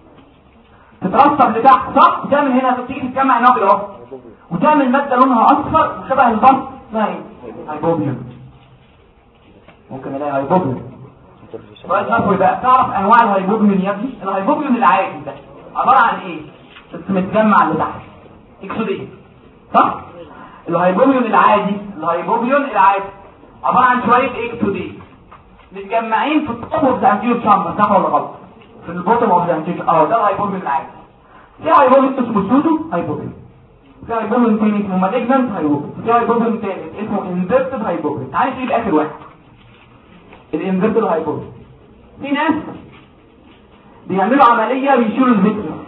تترسب لتحت صح؟ تعمل هنا تيجي تتجمع هنا كده اهو وتعمل ماده لونها اصفر وشبه البص اسمها ايه؟ هايبوبيوم. ممكن الاقي هايبوبيوم. سؤال نفسي بقى، تعرف انواع الهايبوبيوم يا ابني؟ الهايبوبيوم العادي ده عباره عن ايه؟ بس متجمع لتحت اكسودين صح؟ الهايبوبيوم العادي عباره عن شويه اكسودين متجمعين في الطب اوف ذا انتيريور تشامبر صح ولا غلط؟ في البوتوم اوف ذا انتيريور ده الهايبوبيوم العادي. في هايبوبيوم اسمه سودو هايبوبيوم، في هايبوبيوم تاني اسمه مالجنانت هايبوبيوم، في هايبوبيوم تالت اسمه انفيرتد هايبوبيوم. تعالى نجيب اخر واحد الانفيرتد هايبوبيوم. في ناس بيعملوا عمليه بيشيلوا الفيترس،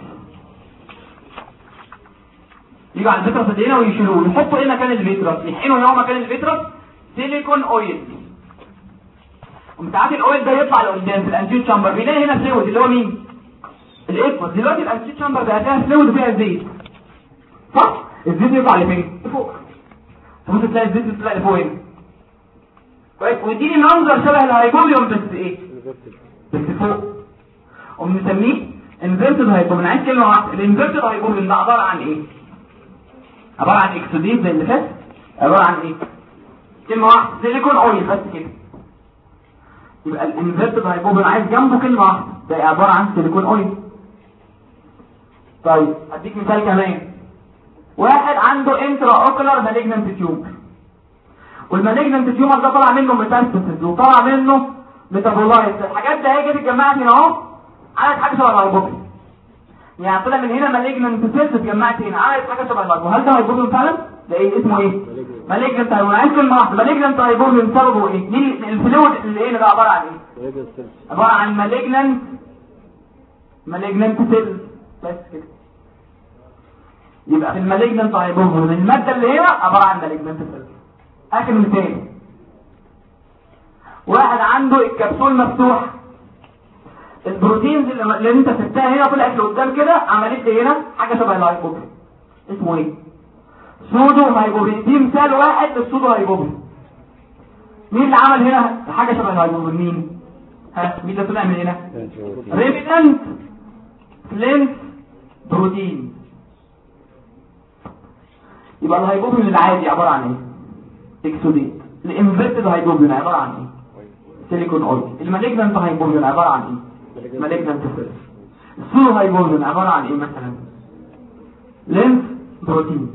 يجوا على الفيترس اللي هنا ويشيلوه، يحطوا ايه مكان الفيترس؟ يحقنوا هنا مكان الفيترس سيليكون اويل. ومساعات الاويل ده يطلع لقدام في الانتيريور تشامبر، بيلاقي هنا فلويد اللي هو مين؟ الايكوس. دلوقتي الانتيريور تشامبر بقى فيها فلويد وفيها زيت صح؟ الزيت يطلع لفين؟ لفوق. تبص تلاقي الزيت يطلع لفوق هنا كويس، ويديني منظر شبه الهايبوبيوم بس ايه؟ بس فوق. وبنسميه انفيرتد هايبوبيوم. عايز كلمه واحده، الانفيرتد هايبوبيوم ده عباره عن ايه؟ عباره عن اكسوديت زي اللي فات. عباره عن ايه؟ كلمه واحده سيليكون اويل بس كده. يبقى الانفيرتد هايبوبيوم عايز جنبه كلمه واحده، ده عباره عن سيليكون اويل. طيب اديك مثال كمان. واحد عنده انترا اوكولار مالجنانت تيومر، والمالجنانت تيومر ده طلع منه ميتاستاسيس وطلع منه ميتابولايت. الحاجات ده هي كده اتجمعت هنا اهو عملت حاجه شبه الهايبوبيوم. يعني طلع من هنا مالجنانت سيلز اتجمعت هنا عملت حاجه شبه الهايبوبيوم. هل ده هايبوبيوم فعلا؟ ده ايه اسمه ايه؟ مالجنت هايبوبيا. عايز كلمه واحده، مالجنت هايبوبيا سببه ايه؟ مين الفلويد اللي ايه ده عباره عن ايه؟ عباره عن مالجنت سيل بس كده. يبقى في المالجنت هايبوبيا الماده اللي هنا عباره عن مالجنت سيل. اخر مثال، واحد عنده الكبسول مفتوح، البروتينز اللي انت سبتها هنا طلعت لقدام كده، عملت لي هنا حاجه شبه الهايبوبيا، اسمه ايه؟ سودو هايبوبيا. دي مثال واحد للسودو هايبوبيا. مين اللي عمل هنا حاجه شبه الهايبوبيا؟ مين؟ مين اللي طلع من هنا؟ ريمننت فلينت بروتين. يبقى الهايبوبيا العادي عباره عن ايه؟ اكسوديت. الانفيرتد هايبوبيا عباره عن ايه؟ سيليكون اويل. المالجنانت هايبوبيا عباره عن ايه؟ مالجنانت سيلز. السودو هايبوبيا عباره عن ايه مثلا؟ لينف بروتين.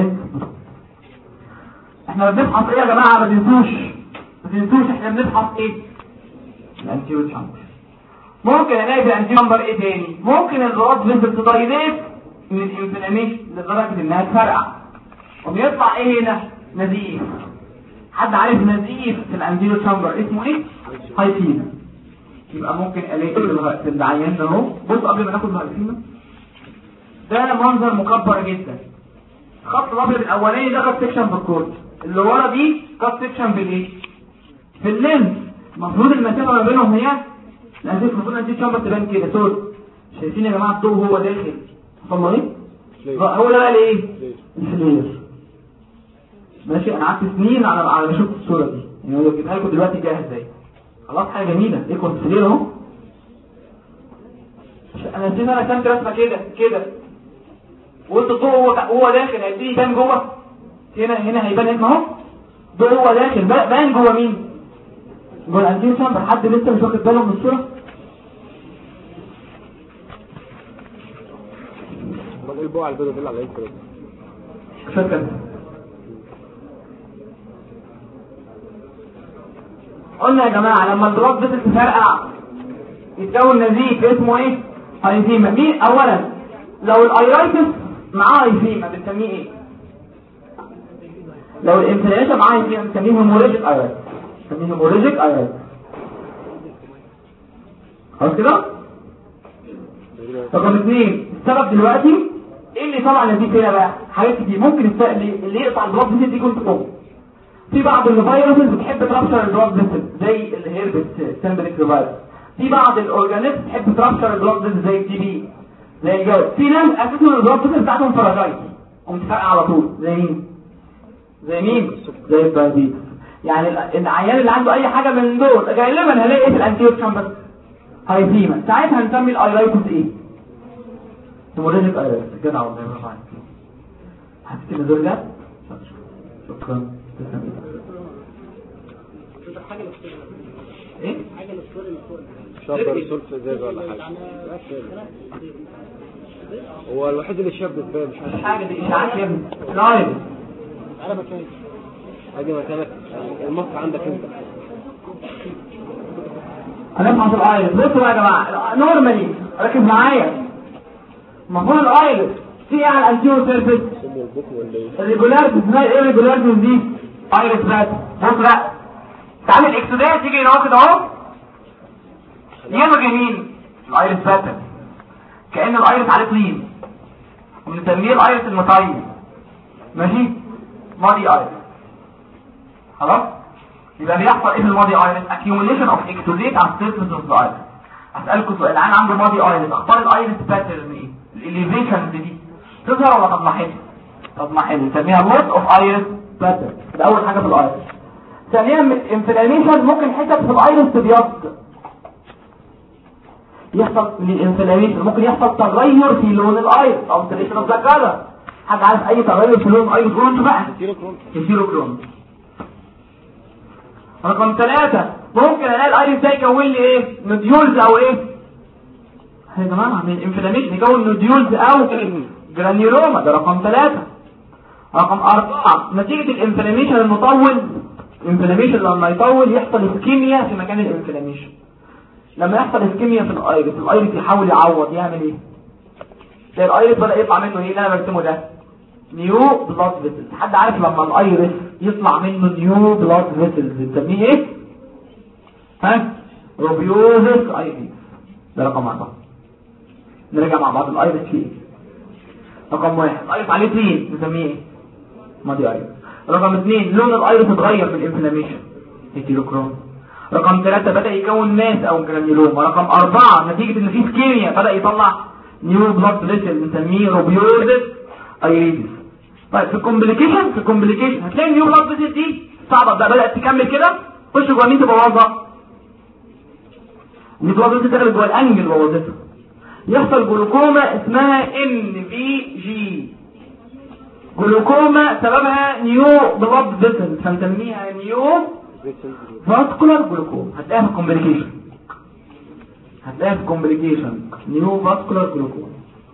احنا بنبحث ايه يا جماعه؟ ما تنسوش احنا بنبحث ايه؟ الانتيو تشامبر. ممكن الاقي في الانتيو تشامبر ايه تاني؟ ممكن الراد فيزل تدايليت من الانفلاميشن لدرجه انها تفرقع وبيطلع ايه هنا؟ نزيف. حد عارف نزيف في الانتيو تشامبر اسمه ايه؟ هايفيما. يبقى ممكن الاقي في العيان ده اهو. بص قبل ما ناخد الهايفيما، ده منظر مكبر جدا. الخط الابيض الاولاني ده كات سيكشن في الكورت، اللي ورا دي كات سيكشن في الايه؟ في اللينس. المفروض المسافه ما بينهم هي الاساس، المفروض ان دي تشامبر تبان كده سود. شايفين يا جماعه الضوء هو داخل حصل له ايه؟ هو ده بقى الايه؟ الفلير. ماشي. انا قعدت سنين على ما شفت الصوره دي، يعني هو جبتها لكم دلوقتي جاهز ازاي. خلاص حاجه جميله. ايه كنت فلير اهو. انا نسيت انا كانت رسمه كده وقلت الضوء هو داخل هيبتدي يبان جوه. هنا هيبان اهو الضوء هو داخل بان جوه مين؟ جوه الانتيو تشامبر. حد لسه مش واخد باله من الصوره؟ بقول البوع على البيضه دي على ايه كده؟ شكرا. قلنا يا جماعه لما البلاد فيسل تفرقع يتكون نزيف اسمه ايه؟ هايفيما. مين اولا؟ لو الايرايتس معاه هايفيما بنسميه ايه؟ لو الانفلاميشن معاه هايفيما بنسميه هيموريجيك ايرايتس. بنسميه هيموريجيك ايرايتس. خلاص كده؟ رقم 2، السبب دلوقتي ايه اللي طلع نزيف هنا بقى؟ حاجات كتير ممكن اللي يقطع البلاد فيسل دي يكون تقوم. في بعض الفيروسز بتحب ترابشر البلاد فيسل زي الهيربس سيمبليك فيروس. في بعض الاورجانيزم بتحب ترابشر البلاد فيسل زي التي بي زي الجو. في ناس اساسا البلاد فيسل بتاعتهم فراجايل ومتفرقع على طول. زي مين؟ زي البارديت. يعني العيان اللي عنده اي حاجه من دول غالبا هلاقي ايه في الانتيو تشامبر؟ هايفيما. ساعتها هنسمي الايرايتس ايه؟ هيموريجيك ايرايتس. كده والله برافو عليك. حسيت ان دول ده شكرا. ايه؟ حاجه للصور اللي فوق شابر سولف ازاز ولا حاجه؟ هو الوحيد اللي شاب ده مش عارف حاجه دي اشاعات يا ابني. لايف انا مكاني اجي مكانك. المصر عندك انت. هنفحص الايرس. بصوا بقى يا جماعه نورمالي ركز معايا. المفروض الايرس في على الانتيريور سيرفيس الريجولاريتي. اسمها ايه الريجولاريتي دي؟ ايرس بات. بص بقى تعالى الاكسودات يجي هنا واخد اهو يلغي مين؟ الايرس باتر. كأن الايرس عليه طين وبنسميه الايرس المطين. ماشي؟ ماضي ايرس. خلاص؟ يبقى بيحصل ايه في الماضي ايرس؟ accumulation of exudate on surface of the iris. اسالكم سؤال، العين عنده ماضي ايرس، اخبار الايرس باترن ايه؟ الاليفيشن دي تظهر ولا تضمحل؟ تضمحل. نسميها loss of iris pattern. ده اول حاجه في الايرس. ثانيا الانفلاميشن ممكن حتت في الايرس تبيض. يحصل من الانفلاميشن ممكن يحصل تغير في لون الايرس او alteration of the color. حد عارف اي تغير في لون الايرس؟ قولوا انتوا بقى. السيروكروم. رقم 3 ممكن الاقي الايرس ده يكون لي ايه؟ نوديولز او ايه يا جماعه من الانفلاميشن يكون نوديولز او جرانيولوما. ده رقم 3. رقم 4 نتيجه الانفلاميشن المطول. الانفلاميشن لما يطول يحصل اسكيميا في مكان الانفلاميشن. لما يحصل اسكيميا في الايرس يحاول يعوض. يعمل ايه؟ زي الايرس بدا يطلع منه ايه اللي انا برسمه ده؟ نيو بلاد فيسل. حد عارف لما الايرس يطلع منه نيو بلاد فيسلز بنسميه ايه؟ ها؟ روبيوزس ايريس. ده رقم 4. نرجع مع بعض الايريس فيه. رقم 1 الايريس عليه تين بنسميه ايه؟ ماضي ايريس. رقم 2 لون الايريس اتغير بالانفلاميشن هيتيروكروم. رقم 3 بدأ يكون ماس او جرانيولوما. رقم 4 نتيجة ان في سكيميا بدأ يطلع نيو بلاد فيسل بنسميه روبيوزس ايريس. طيب في الكومبليكيشن هتلاقي النيو بلاد فيسل دي صعبة بقى بدأت تكمل كده خش جوه مين تبوظها؟ النيو بلاد فيسل دخلت جوه الانجل بوظتها. يحصل جلوكوما اسمها NVG. جلوكوما سببها نيو بلاد فيسل فنسميها نيو فاسكولار جلوكوما. هتلاقيها في الكومبليكيشن نيو فاسكولار جلوكوما.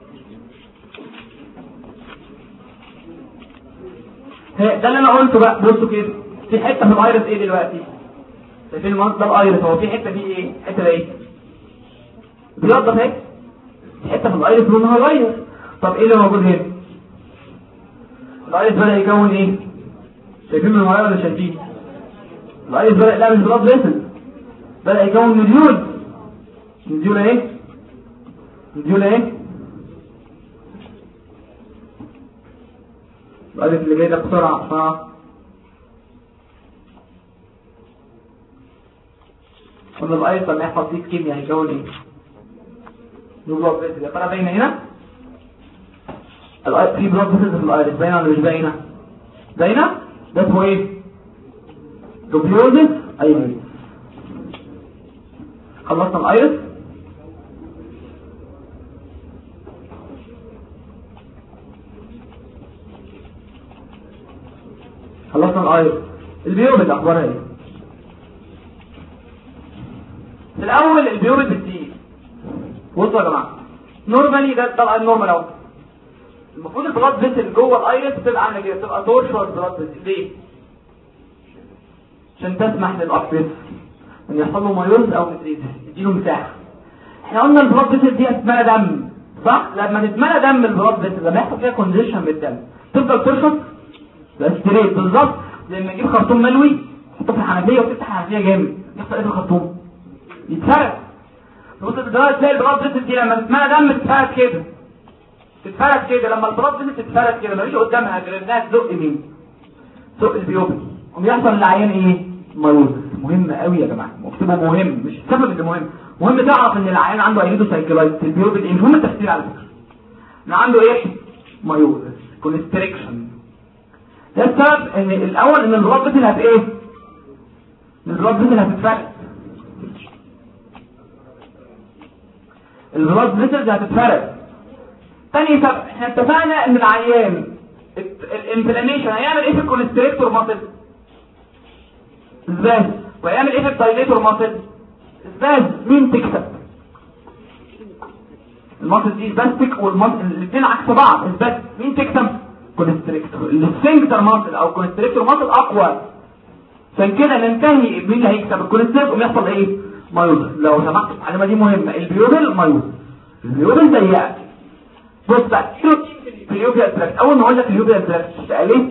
ده اللي انا قلته بقى. بصوا كده في حته في الايرس ايه دلوقتي؟ شايفين المنظر ده الايرس هو في حته فيه ايه؟ الحته دي ايه؟ بيوضح اهي. في حته في الايرس لونها غير. طب ايه اللي موجود هنا؟ الايرس بدأ يكون ايه؟ شايفين من الغير ولا شايفين؟ الايرس بدأ يعمل بلاد فيسل بدأ يكون نديول ايه؟ الايرس اللي جاي ده بسرعة قلنا الايرس لما يحصل فيه كيمياء هيكون ايه؟ بلاد فيسل. يا ترى باينه هنا؟ في بلاد فيسل في الايرس باينه ولا مش باينه؟ باينه؟ ده اسمه ايه؟ روبيوزس ايريس. خلصنا الايرس. البيوبل اخبارها ايه؟ في الاول البيوبل بتزيد. بصوا يا جماعه نورمالي ده طبعا النورمال اهو. المفروض البلاد فيسل جوه الايرس تبقى عامله كده تبقى دورشوال بلاد فيسل. ليه؟ عشان تسمح للأكبر ان يحصل له مايوز او يديله مساحه. احنا قلنا البلاد فيسل دي هتتملى دم صح؟ لما تتملى دم البلاد فيسل لما يحصل فيها كونديشن بالدم تفضل ترشط ستريت بالظبط زي ما تجيب خرطوم ملوي تحطه في الحنفيه وتفتح الحنفيه جامد يحصل ايه في الخرطوم؟ يتفرق. تبص دلوقتي تلاقي البلاد فيسل دي لما تتملى دم تتفرق كده. لما البلاد فيسل تتفرق كده مفيش قدامها غير انها تزق مين؟ تزق البيوبل. وبيحصل للعيان ايه؟ مايوز. مهم قوي يا جماعه مكتوبه مهم مش السبب اللي مهم تعرف ان العيان عنده ايدو سايكلايتس البيوبل ايه مهم التفسير على فكره ان عنده ايه؟ مايوز كونستريكشن. ده السبب ان الاول ان البلاد فيسل ايه؟ البلاد فيسل هتتفرق. البلاد فيسل هتتفرق. تاني سبب احنا اتفقنا ان العيان الانفلاميشن هيعمل ايه في الكونستريكتور ماسل؟ ازاي؟ ويعمل ايه في الدايليتور ماسل؟ ازاي؟ مين تكسب؟ الماسل دي سباستيك والماسل الاثنين عكس بعض. ازاي؟ مين تكسب؟ كونستريكتور. السفنكتر ماسل او كونستريكتور ماسل اقوى. عشان كده ننتهي مين اللي هيكسب؟ الكونستريكتور. ويحصل ايه؟ مايوز. لو سمحت العلامه دي مهمه. البيوبل مايوز. البيوبل ضيقه. بص بقى في اليوبيا التراكت. اول ما اقول لك اليوبيا التراكت سالت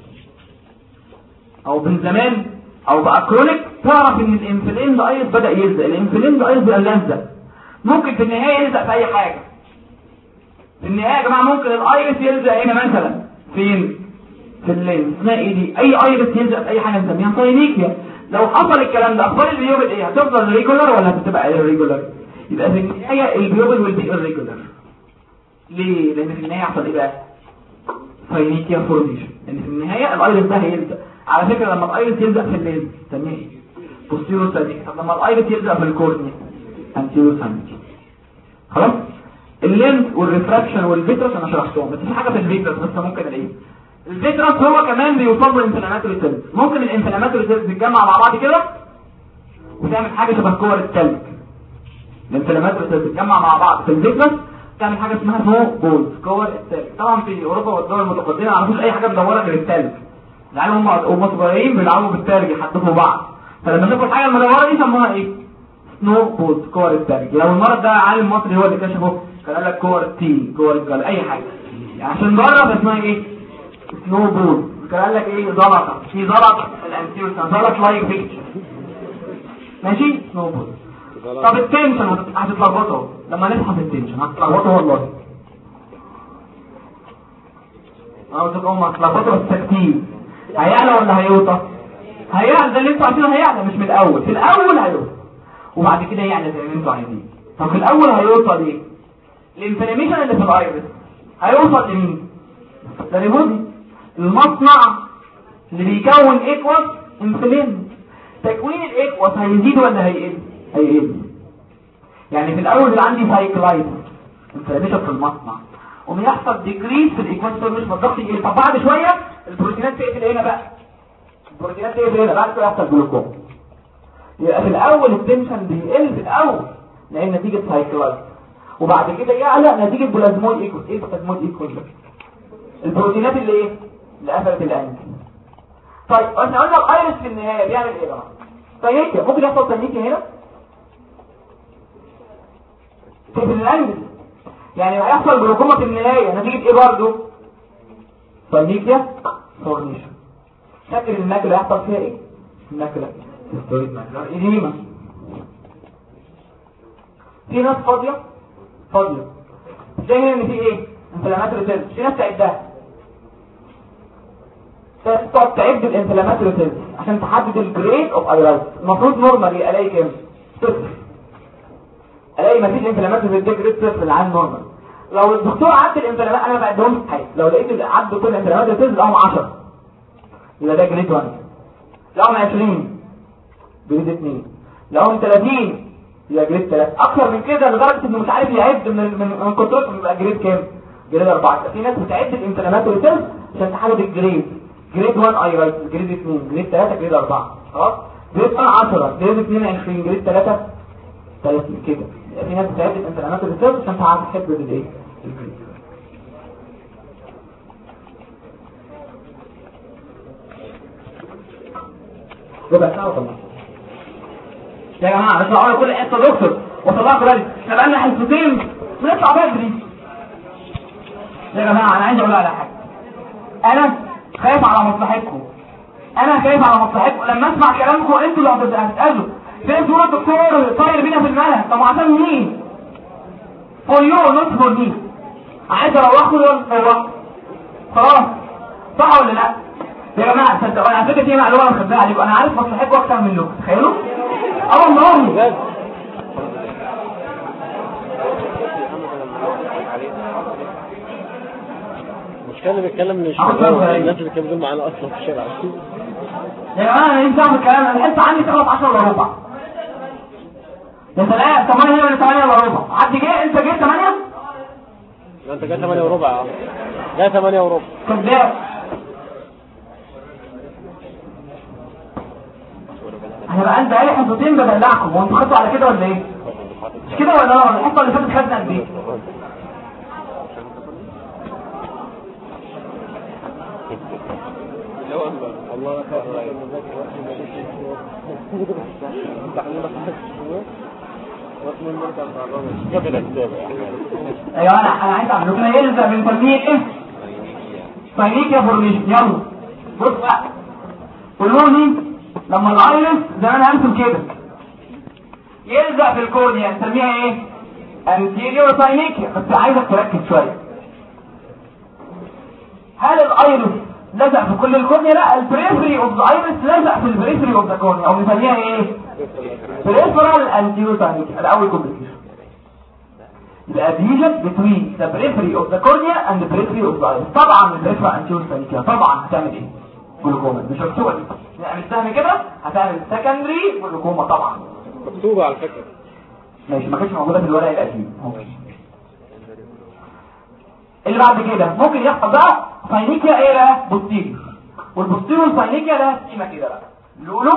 او من زمان او بقى كرونيك تعرف ان الانفلين ده ايض بدا يلزق. الانفلين ده ايض بقى لازق. ممكن في النهايه يلزق في اي حاجه. في النهايه يا جماعه ممكن الايرس يلزق هنا مثلا فين؟ في اللينس. اسمها ايه دي؟ اي ايرس يلزق في اي حاجه نسميها ساينيكيا. لو حصل الكلام ده اخبار البيوبل ايه؟ هتفضل ريجولار ولا هتبقى ايريجولار؟ يبقى في النهايه البيوبل will be irregular. ليه؟ لان في النهايه يحصل ايه بقى؟ ساينيكيا فورميشن. لان في النهايه الايرس ده هيلزق. على فكره لما الايرس يلزق في اللينس نسميه ايه؟ بوستيرو ساينيكيا. طب لما الايرس يلزق في الكورنيا انتيرو ساينيكيا. خلاص؟ اللينس والريفراكشن والفيترس انا شرحتهم بس في حاجه في الفيترس بس ممكن الاقيه. الفيترس هو كمان بيوصل له انفلاماتوري سيلز. ممكن الانفلاماتوري سيلز تتجمع مع بعض كده وتعمل حاجه شبه كور التلج. الانفلاماتوري سيلز تتجمع مع بعض في الفيترس تعمل حاجه اسمها سنو بولز كور التلج. طبعا في اوروبا والدول المتقدمه ما يعرفوش اي حاجه مدوره غير التلج. العيال هم صغيرين بيلعبوا بالتلج يحدفوا بعض. فلما شافوا الحاجه المدوره دي سموها ايه؟ سنو بولز كور التلج. لو المرض ده عالم مصري هو اللي كشفه كان قال لك كور تي كور الجل اي حاجه يعني عشان بره اسمها ايه؟ سنو بولز قال لك ايه؟ زلط، في زلط في الانتيريور زلط لايك بيكتشر. ماشي موجود. طب التنشن هتتلخبطوا لما نفحص التنشن، هتتلخبطوا والله. قلت لكم هتتلخبطوا بس كتير. هيعلى ولا هيوطى؟ هيعلى، ده اللي انتوا عايزينه هيعلى، مش من الاول. في الاول هيوطى وبعد كده يعلى زي ما انتوا عايزين. طب في الاول هيوصل ليه؟ الانفلاميشن اللي في الايرس هيوصل لمين؟ للريبودي، المصنع اللي بيكون اكوس انفلين. تكوين الاكوس هيزيد ولا هيقل؟ هيقل. يعني في الاول اللي عندي سايكلايت انفلاميشن في المصنع، وبيحصل ديكريس في الايكوس فورميشن، الضغط يقل. طب بعد شويه البروتينات تقفل هنا بقى، البروتينات تقفل هنا، بعد كده يحصل جلوكوم. يبقى في الاول التنشن بيقل في الاول لان نتيجه سايكلايت، وبعد كده يعلى نتيجه بلازمويد ايكوس. ايه بلازمويد ايكوس ده؟ البروتينات اللي ايه؟ اللي قفلت الانجل. طيب احنا قلنا الايرس في النهايه بيعمل ايه بقى؟ تانيكيا. ممكن يحصل تانيكيا هنا في الانجل، يعني هيحصل جلوكوما في النهايه نتيجه ايه برضه؟ تانيكيا فورنيشن. فاكر الماكله هيحصل فيها ايه؟ الماكله هيستوريك ماكلر إديمة. في ناس فاضيه زي هنا ان في ايه؟ انفلاماتوري سيلز. في ناس تعدها، تقعد تعد الانفلاماتوري سيلز عشان تحدد الجريد اوف ايرايتس. المفروض نورمالي الاقي كام؟ صفر. الاقي مفيش انفلاماتوري سيلز جريد صفر العام نورمال. لو الدكتور عد الانفلامات، انا ما بعدهمش حاجه، لو لقيت عد كل الانفلاماتوري سيلز لقاهم 10 يبقى ده جريد 1. لقاهم 20 جريد 2. لقاهم 30 يبقى جريد 3. اكثر من كده لدرجه انه مش عارف يعد من كترته يبقى جريد كام؟ جريد 4. في ناس بتعد الانفلاماتوري سيلز عشان تحدد الجريد. جريد 1 ايرايتس، جريد 2، جريد 3، جريد 4. خلاص؟ جريد 1 10، جريد 2 20، جريد 3 30 كده. في ناس بتعد الانفلاماتوري سيلز عشان تحدد الايه؟ الجريد. ربع ساعه وطلع يا جماعه. اطلعوا كل حته دكتور وطلعوا بدري. احنا بقالنا حصتين بنطلع بدري يا جماعه. انا عايز اقول على حاجه، انا خايف على مصلحتكم، لما اسمع كلامكم انتوا اللي هتتقالوا. فين صوره الدكتور طاير بينا في الملأ؟ طب عشان مين؟ فور يو نوت فور مي. عايز اروحكم ولا اروح؟ خلاص صح ولا لا يا جماعه؟ صدقوني على فكره دي معلومه انا مخبيها عليكم. انا عارف مصلحتكم اكتر منكم، تخيلوا. والله المشكله اللي بيتكلم من الشباب، الناس اللي كانوا معانا اصلا في الشارع يا جماعه. انا ينفع الكلام؟ انا الحصه عندي تخلص 10 الا ربع. يا سلام، 8 ولا 8 الا ربع. حد جه؟ انت جيت 8؟ انت جاي 8 وربع. جاي 8 وربع. طب ليه؟ احنا بقى انت قالي حصتين بدلعكم، وانتوا خدتوا على كده ولا ايه؟ مش كده ولا لا؟ الحصه اللي فاتت خدنا قد ايه؟ والله ايوه انا عايز اعمل لكم يلزم من تنميه ايه؟ ساينيكيا فورميشن. يلا بص بقى، قولوا لي لما الايرس زي ما انا هرسم كده يلزق في الكورنيا نسميها ايه؟ انتيريور ساينيكيا. بس عايزك تركز شويه. هل الايرس لزق في كل الكورنيا؟ لا، البريفري اوف ذا ايرس لزق في البريفري اوف ذا كورنيا، او نسميها ايه؟ بريفرال انتيريور ساينيكيا. الاول كومبليكيشن يبقى adhesion between the periphery of the cornea and the periphery of the iris. طبعا البريفرال انتيريور ساينيكيا طبعا هتعمل ايه؟ جلوكوما. مش مكتوبه دي، يعني مش كده هتعمل سكندري جلوكوما طبعا. مكتوبه على فكره، ماشي، ما كانتش موجوده في الورق القديم. اللي بعد كده ممكن يحصل بقى ساينيكيا ايه بقى؟ بوستيريور. والبوستيريور ساينيكيا ده قيمه كده بقى، لولو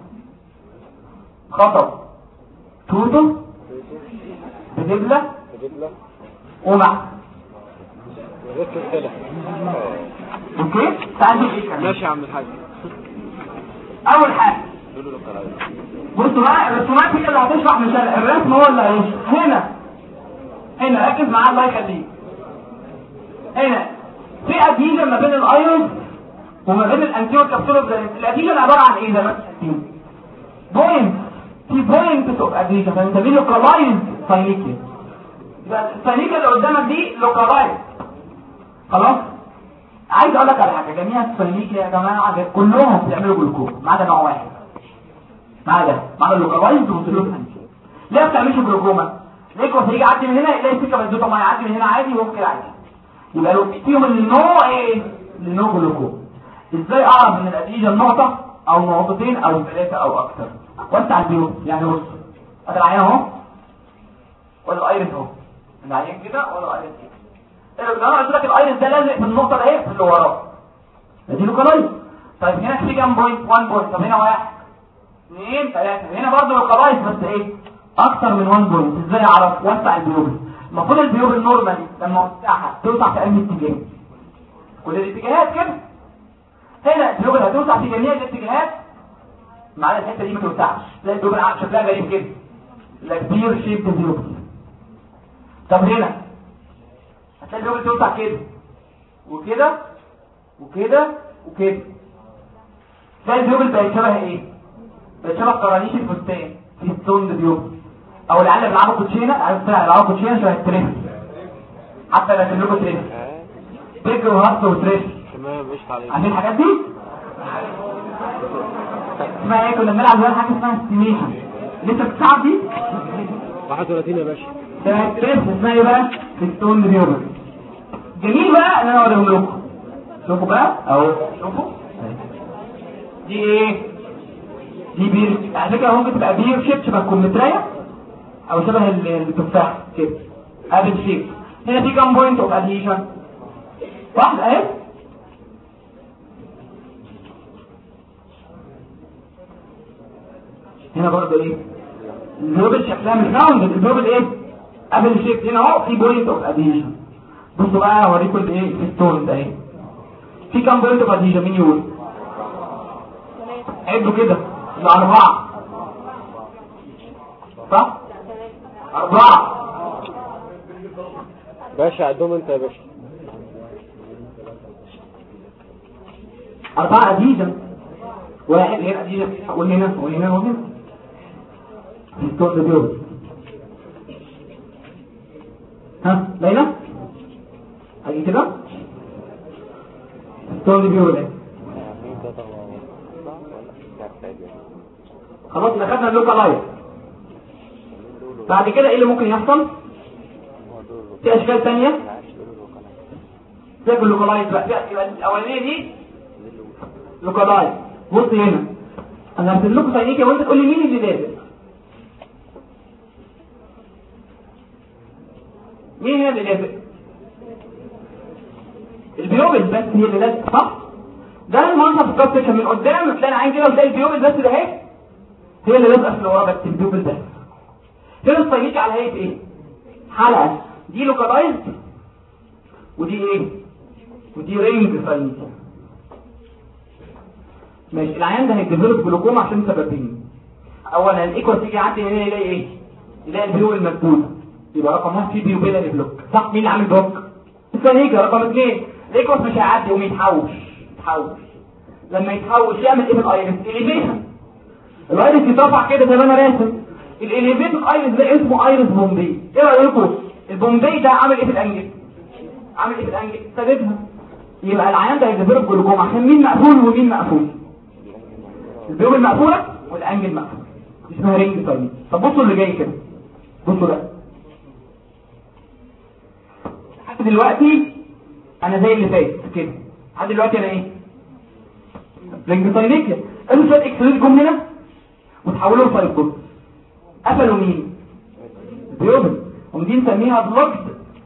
خطب توتو بدبله ومع اوكي. تعالوا ايه ماشي يا عم الحاج. اول حاجه بصوا بقى، الرسومات هي اللي هتشرح، مش الرسم هو اللي هيشرح. هنا ركز معايا الله يخليك. هنا في ادهيجن ما بين الايرس وما بين الانتيور كابسولار الاديشن عباره عن ايه ده؟ بوينت في بوينت اوف اديشن، فبنسميه لوكالايز ساينيكيا. يبقى الساينيكيا اللي قدامك دي لوكالايز. خلاص. عايز اقول لك على حاجه، جميع الساينيكيا يا جماعه كلهم بيعملوا جلوكوز ما عدا نوع واحد، ما عدا اللوكالايز والسلوكان. ليه ما بتعملش جلوكوما؟ ليكو هيجي يعدي من هنا يلاقي السكه مسدوده، ما يعدي من هنا عادي وهو كده عادي. يبقى لو فيهم النوع ايه؟ النوع جلوكوما. ازاي اعرف ان الاديجن نقطه او نقطتين او ثلاثه او اكثر؟ وسع البيوت. يعني بص ادي العين اهو ولا الايرس اهو، العين كده ولا الايرس كده. لو انا قلت لك الايرس ده لازق في النقطه ده ايه؟ في اللي وراه دي لوكالايز. طيب هنا في كام بوينت؟ 1 بوينت. طب هنا 1 2 3. هنا برضه لوكالايز بس ايه؟ اكتر من 1 بوينت. ازاي اعرف؟ وسع البيوت. المفروض البيوت النورمالي لما اوسعها توسع في اي اتجاه؟ كل الاتجاهات كده. هنا البيوت هتوسع في جميع الاتجاهات ما عدا الحته دي ما توسعش، تلاقي البيوت شكلها غريب كده، لا كبير شيب بيوت. طب هنا هتلاقي البيوت توسع كده وكده وكده وكده. تلاقي البيوت بقت شبه ايه؟ بقت شبه قرانيش الفستان في ستون بيوت، او العيال اللي بيلعبوا كوتشينه، عارف بيلعبوا كوتشينه شبه التريس، حتى لو كانوا تريس بيج وهارت وتريس. تمام مش عليك عارفين الحاجات دي؟ اسمها ايه؟ كنا بنلعب زمان حاجه اسمها استيميشن. لسه بتلعب دي؟ 31 يا باشا. ده التريس اسمها ايه بقى؟ ستون بيوت. جميل بقى ان انا اوريهم لكم. شوفوا بقى اهو، شوفوا دي ايه؟ دي بير. على فكره ممكن تبقى بير شيب شبه الكمثريه او شبه التفاح كده، ابل شيب. هنا في كام بوينت اوف اديشن؟ واحده اهي. هنا برضه ايه؟ الجوبل شكلها مش راوند، الجوبل ايه؟ ابل شيب. هنا اهو في بوينت اوف اديشن. بصوا بقى اوريكم الايه؟ الستون ده ايه؟ في كام بوينت اوف اديشن؟ مين يقول؟ عدوا كده. 4 صح؟ 4 باشا عدهم انت يا باشا. 4 اديجن. واحد هنا اديجن وهنا وهنا وهنا. الصوت ده بيقول ها ليلى اجي كده الصوت ده بيقول ايه؟ خلاص خدنا اللوكالايز. بعد كده ايه اللي ممكن يحصل؟ في اشكال ثانيه زي اللوكالايز بقى. يبقى الاولانيه دي لوكالايز. بص هنا انا هرسم لكم ساينيكيا وانت تقول لي مين اللي لازق. مين هي اللي لازق؟ البيوبل بس هي اللي لازق صح؟ ده المنظر في الكاب سيكشن من قدام تلاقي العين كده وتلاقي البيوبل بس ده اهي هي اللي لازقه في اللي ورا، بس البيوبل بس. هنا الساينيكيا على هيئه ايه؟ حلقه. دي لوكالايز ودي ايه؟ ودي رينج ساينيكيا. ماشي. العيان ده هيديفلوب جلوكوما عشان سببين. اولا الايكوال تيجي يعدي هنا يلاقي ايه؟ يلاقي البيوبل المسدوده، يبقى رقم 1 في بيوبيلاري بلوك صح. مين اللي عامل بلوك؟ الساينيكيا. رقم 2 الايكوال مش هيعدي يقوم يتحوش. لما يتحوش يعمل ايه بالايرس؟ اليفيشن. الايرس يترفع كده زي ما انا راسم. الاليفيتد ايرس ده اسمه ايرس بومبي. ايه رايكم؟ البومبي ده عامل ايه في الانجل؟ سددها. يبقى العيان ده هيديفلوب جلوكوما عشان مين مقفول ومين مقفول؟ البيوبل مقفوله والانجل مقفول. اسمها رينج ساينيكيا. طب بصوا اللي جاي كده، بصوا ده. لحد دلوقتي انا زي اللي فات كده. لحد دلوقتي انا ايه؟ رينج ساينيكيا. قالوا شويه اكسلين جم هنا وتحولوا لسايكوز. قفلوا مين؟ بيوبل. ودي نسميها بلوكد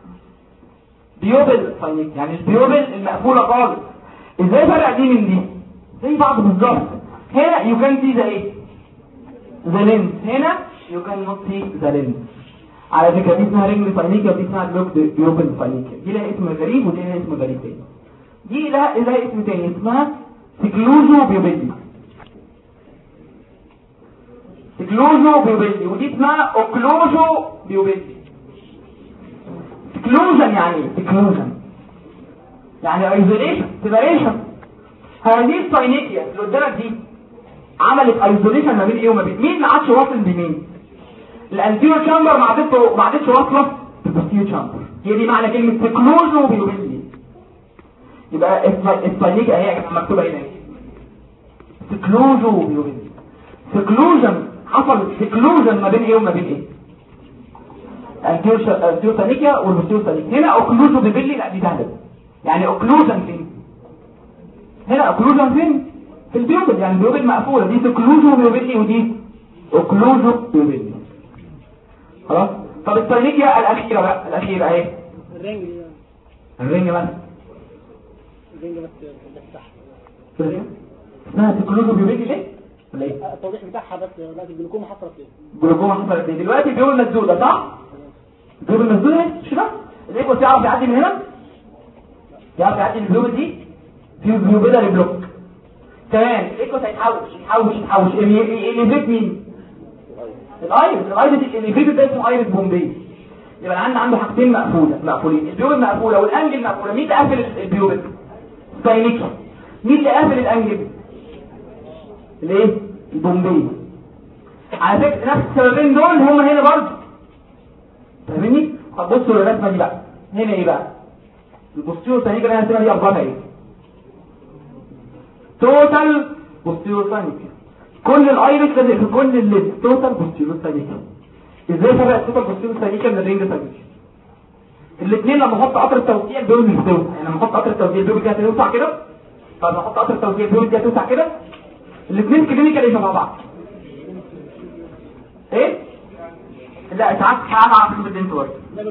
بيوبل ساينيكيا، يعني البيوبل المقفوله خالص. ازاي فرق دي من دي؟ زي بعض بالظبط. هنا يو كان سي ذا ايه؟ ذا لينز. هنا يو كان نوت سي ذا لينز. على فكره دي اسمها رينج ساينيكيا ودي اسمها بلوكد بيوبل ساينيكيا. دي لها اسم غريب ودي لها اسم غريب تاني. دي لها اسم تاني اسمها سيكلوزو بيوبيلي. سيكلوزو بيوبيلي. ودي اسمها اوكلوزو بيوبيلي. سيكلوزن يعني ايه؟ سيكلوزن يعني ايزوليشن سيباريشن. هذه الساينيكيا اللي قدامك دي عملت ايزوليشن ما بين ايه وما بين مين؟ ما عادش واصل بمين؟ الانتيريور تشامبر ما عادتش واصله بالبوستيريور تشامبر. هي دي معنى كلمه سكلوجن بيوبيلي. يبقى الساينيكيا اهي مكتوبه هنا سكلوجن بيوبيلي. سكلوجن حصل سكلوجن ما بين ايه وما بين ايه؟ الانتيريور ساينيكيا والبوستيريور ساينيكيا. هنا اوكلوجن بيوبيلي لا دي سهله. يعني اوكلوجن فين؟ هنا اوكلوجن فين؟ في البيوبل. يعني البيوبل مقفوله دي سكلوجن بيوبيلي ودي اوكلوجن بيوبيلي. خلاص. طب الساينيكيا الاخيره بقى الاخيره اهي الرنج دي الرنج بس الرنج بس صح اسمها سكلوجن بيوبيلي ليه؟ ولا ايه؟ التوضيح بتاعها بس دلوقتي الجلوكوما حصلت ايه؟ الجلوكوما حصلت ايه؟ دلوقتي البيوبل مسدوده صح؟ البيوبل مسدوده مش كده؟ الايكوس يعرف يعدي من هنا؟ يعرف يعدي من البيوبل دي؟ في بيوبيلاري بلوك. تمام. الايكوس هيتحوش يليفيت مين؟ الايرس دي اليفيتد ده اسمه ايرس بومبي. يبقى عنده حاجتين مقفولين البيوبل مقفوله والانجل مقفوله. مين اللي قافل البيوبل؟ ساينيكيا. مين اللي قافل الانجل؟ الايه؟ البومبي. على فكره نفس السببين دول هم هنا برضه فاهمني؟ طب بصوا للرسمه دي بقى. هنا ايه بقى؟ البوستيريور ساينيكيا اللي انا هسيبها دي اربعه ايه؟ توتال بوستيريور ساينيكيا. كل الايرس لازق في كل الليد توتال بوستيريور ساينيكيا. ازاي فرق التوتال بوستيريور ساينيكيا من الرينج ساينيكيا؟ الاثنين لما احط قطر التوسيع دول مش توسع. يعني لما احط قطر التوسيع دول كده هتوسع كده. طب لما احط قطر التوسيع دول كده هتوسع كده. الاثنين كلينيكال شبه بعض. ايه؟ لا ساعات هعمل في الدنتور.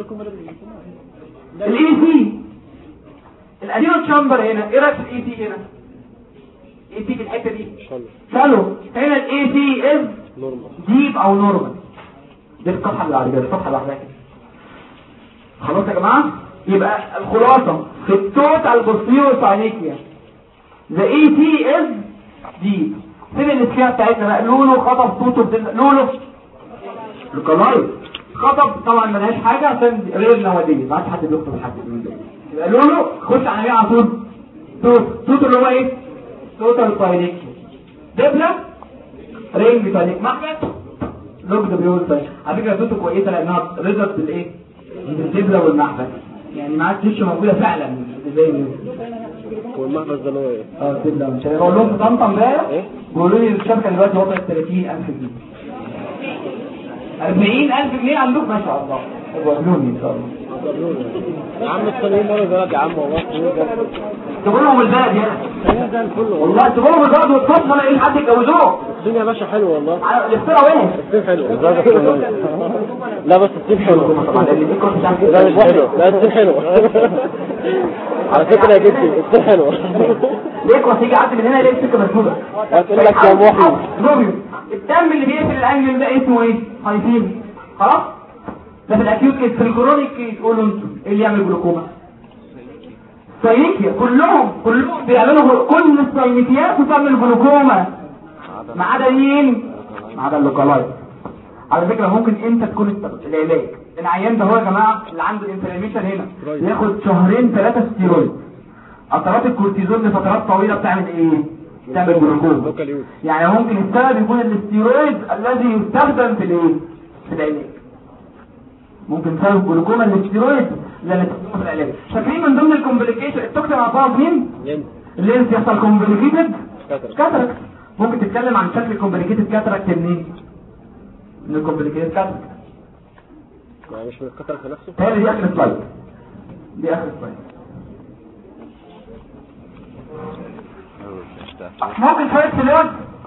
الاي سي الانيرو تشامبر هنا. ايه رايك في الاي سي هنا؟ الاي سي في الحته دي شالو. هنا الاي سي از ديب او نورمال. دي الصفحه اللي بعد كده الصفحه اللي بعدها كده. خلاص يا جماعه. يبقى الخلاصه في التوتال بوستيريور ساينيكيا ذا اي سي از ديب. فين الاسكيمه بتاعتنا بقى؟ لولو خطب توتو لولو القلايد خطب طبعا ملهاش حاجه عشان غير نواديه. ما عادش حد بيخطب حد من دول. يبقى لولو خش على على طول توتو اللي هو ايه؟ توتال ساينيكيا. دبله رينج ساينيكيا. محمد لوك ده بيقول طيب على فكره توتو كويسه لانها ريزلت بالايه؟ الدبله والمحبس. يعني ما عادش موجوده فعلا زي والمحبس ده اللي هو ايه؟ الدبله. مش هقول لهم في طنطا امبارح بيقولوا لي الشبكه دلوقتي وصلت 30000 جنيه 40000 جنيه عندكم ما شاء الله. قبلوني ان شاء الله. يا عم الصينيين مرة بلد يا عم والله. تقولهم البلد يا اخي والله. تقولهم البلد والصفحة لاقي حد يتجوزوه. الدنيا ماشية حلوة والله. الاختراع وين؟ الصين حلو. لا بس الصين حلو. لا مش حلو. لا الصين حلو. على فكرة يا جدي الصين حلوة. ليك وهتيجي عدي من هنا يلاقي السكة مسدودة. هتقول لك يا محمد روبيو الدم اللي بيقفل الانجل ده اسمه ايه؟ هايفين. خلاص؟ ده في الاكيوت كيس. في الكرونيك كيس قولوا انتوا ايه اللي يعمل جلوكوما؟ ساينيكيا. كلهم بيعملوا كل الساينيكيات بتعمل جلوكوما ما عدا مين؟ ما عدا اللوكالايز. على فكره ممكن انت تكون العلاج. العيان ده هو يا جماعه اللي عنده الانفلاميشن هنا ياخد 2-3 ستيرويد. قطرات الكورتيزون لفترات طويله بتعمل ايه؟ بتعمل جلوكوما. يعني ممكن السبب يكون الاستيرويد الذي يستخدم في الايه؟ في العلاج. ممكن سبب جلوكوما الاستيرويد اللي بتستخدم في العلاج. شايفين من ضمن الكومبليكيشن التوكسين عطاها مين؟ اللينس يحصل كومبليكيتد كاتراكت. ممكن تتكلم عن شكل كومبليكيتد كاتراكت منين؟ من الكومبليكيتد كاتراكت. يعني مش من الكاتراكت نفسه؟ هي دي اخر سلايد. دي اخر سلايد. ممكن شويه فلويد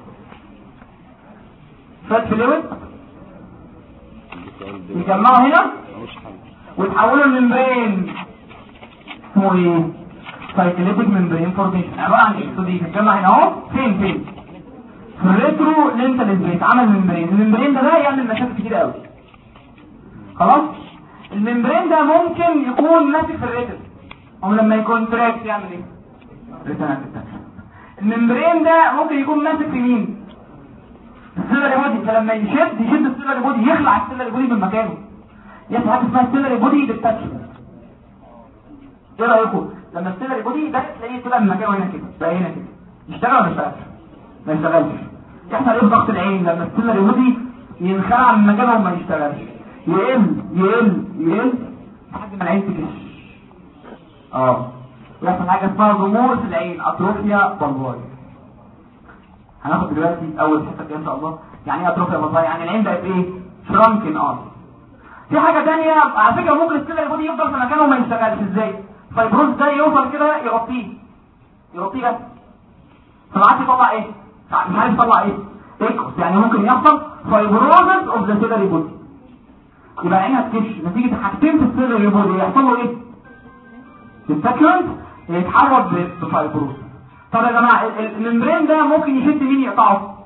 يجمعوا هنا ويتحولوا لممبرين اسمه ايه؟ سايكليتيك ممبرين فورميشن. عباره عن اكسودين يتجمع هنا اهو. فين في الريترو لينتال سبيس عمل ممبرين. الممبرين ده يعمل مشاكل كتير قوي. خلاص. الممبرين ده ممكن يكون ماسك في الريتر او لما يكونتراكت يعمل ايه؟ ريتنال اتاكشن. الممبرين ده ممكن يكون ماسك في مين؟ السيلري بودي. فلما يشد السيلري بودي يخلع السيلري بودي من مكانه. يحصل حاجه اسمها السيلري بودي ديتاتشمنت. ايه رايكم؟ لما السيلري بودي ده تلاقيه طلع من مكانه هنا كده بقى هنا كده. يشتغل ولا ما يشتغلش؟ يحصل ايه ضغط العين لما السيلر يهودي ينخلع من مكانه وما يشتغلش؟ يقل لحد ما العين تكش. ويحصل حاجه اسمها ضمور في العين، اتروفيا بالفاي. هناخد دلوقتي اول حته ان شاء الله يعني ايه اتروفيا بالفاي. يعني العين بقت ايه؟ شرانكن. في حاجه ثانيه على فكره، ممكن السيلر يهودي يفضل في مكانه وما يشتغلش. ازاي؟ فايبروز ده يوصل كده يغطيه بس ساعات يطلع ايه؟ مش عارف يطلع ايه؟ ايكوس. يعني ممكن يحصل فايبروزس اوف ذا سيلري بودي، يبقى عينها تكش نتيجه حاجتين في السيلري بودي. يحصل له ايه؟ السكند يتحرك بفايبروز. طب يا جماعه الممبرين ده ممكن يشد مين يقطعه؟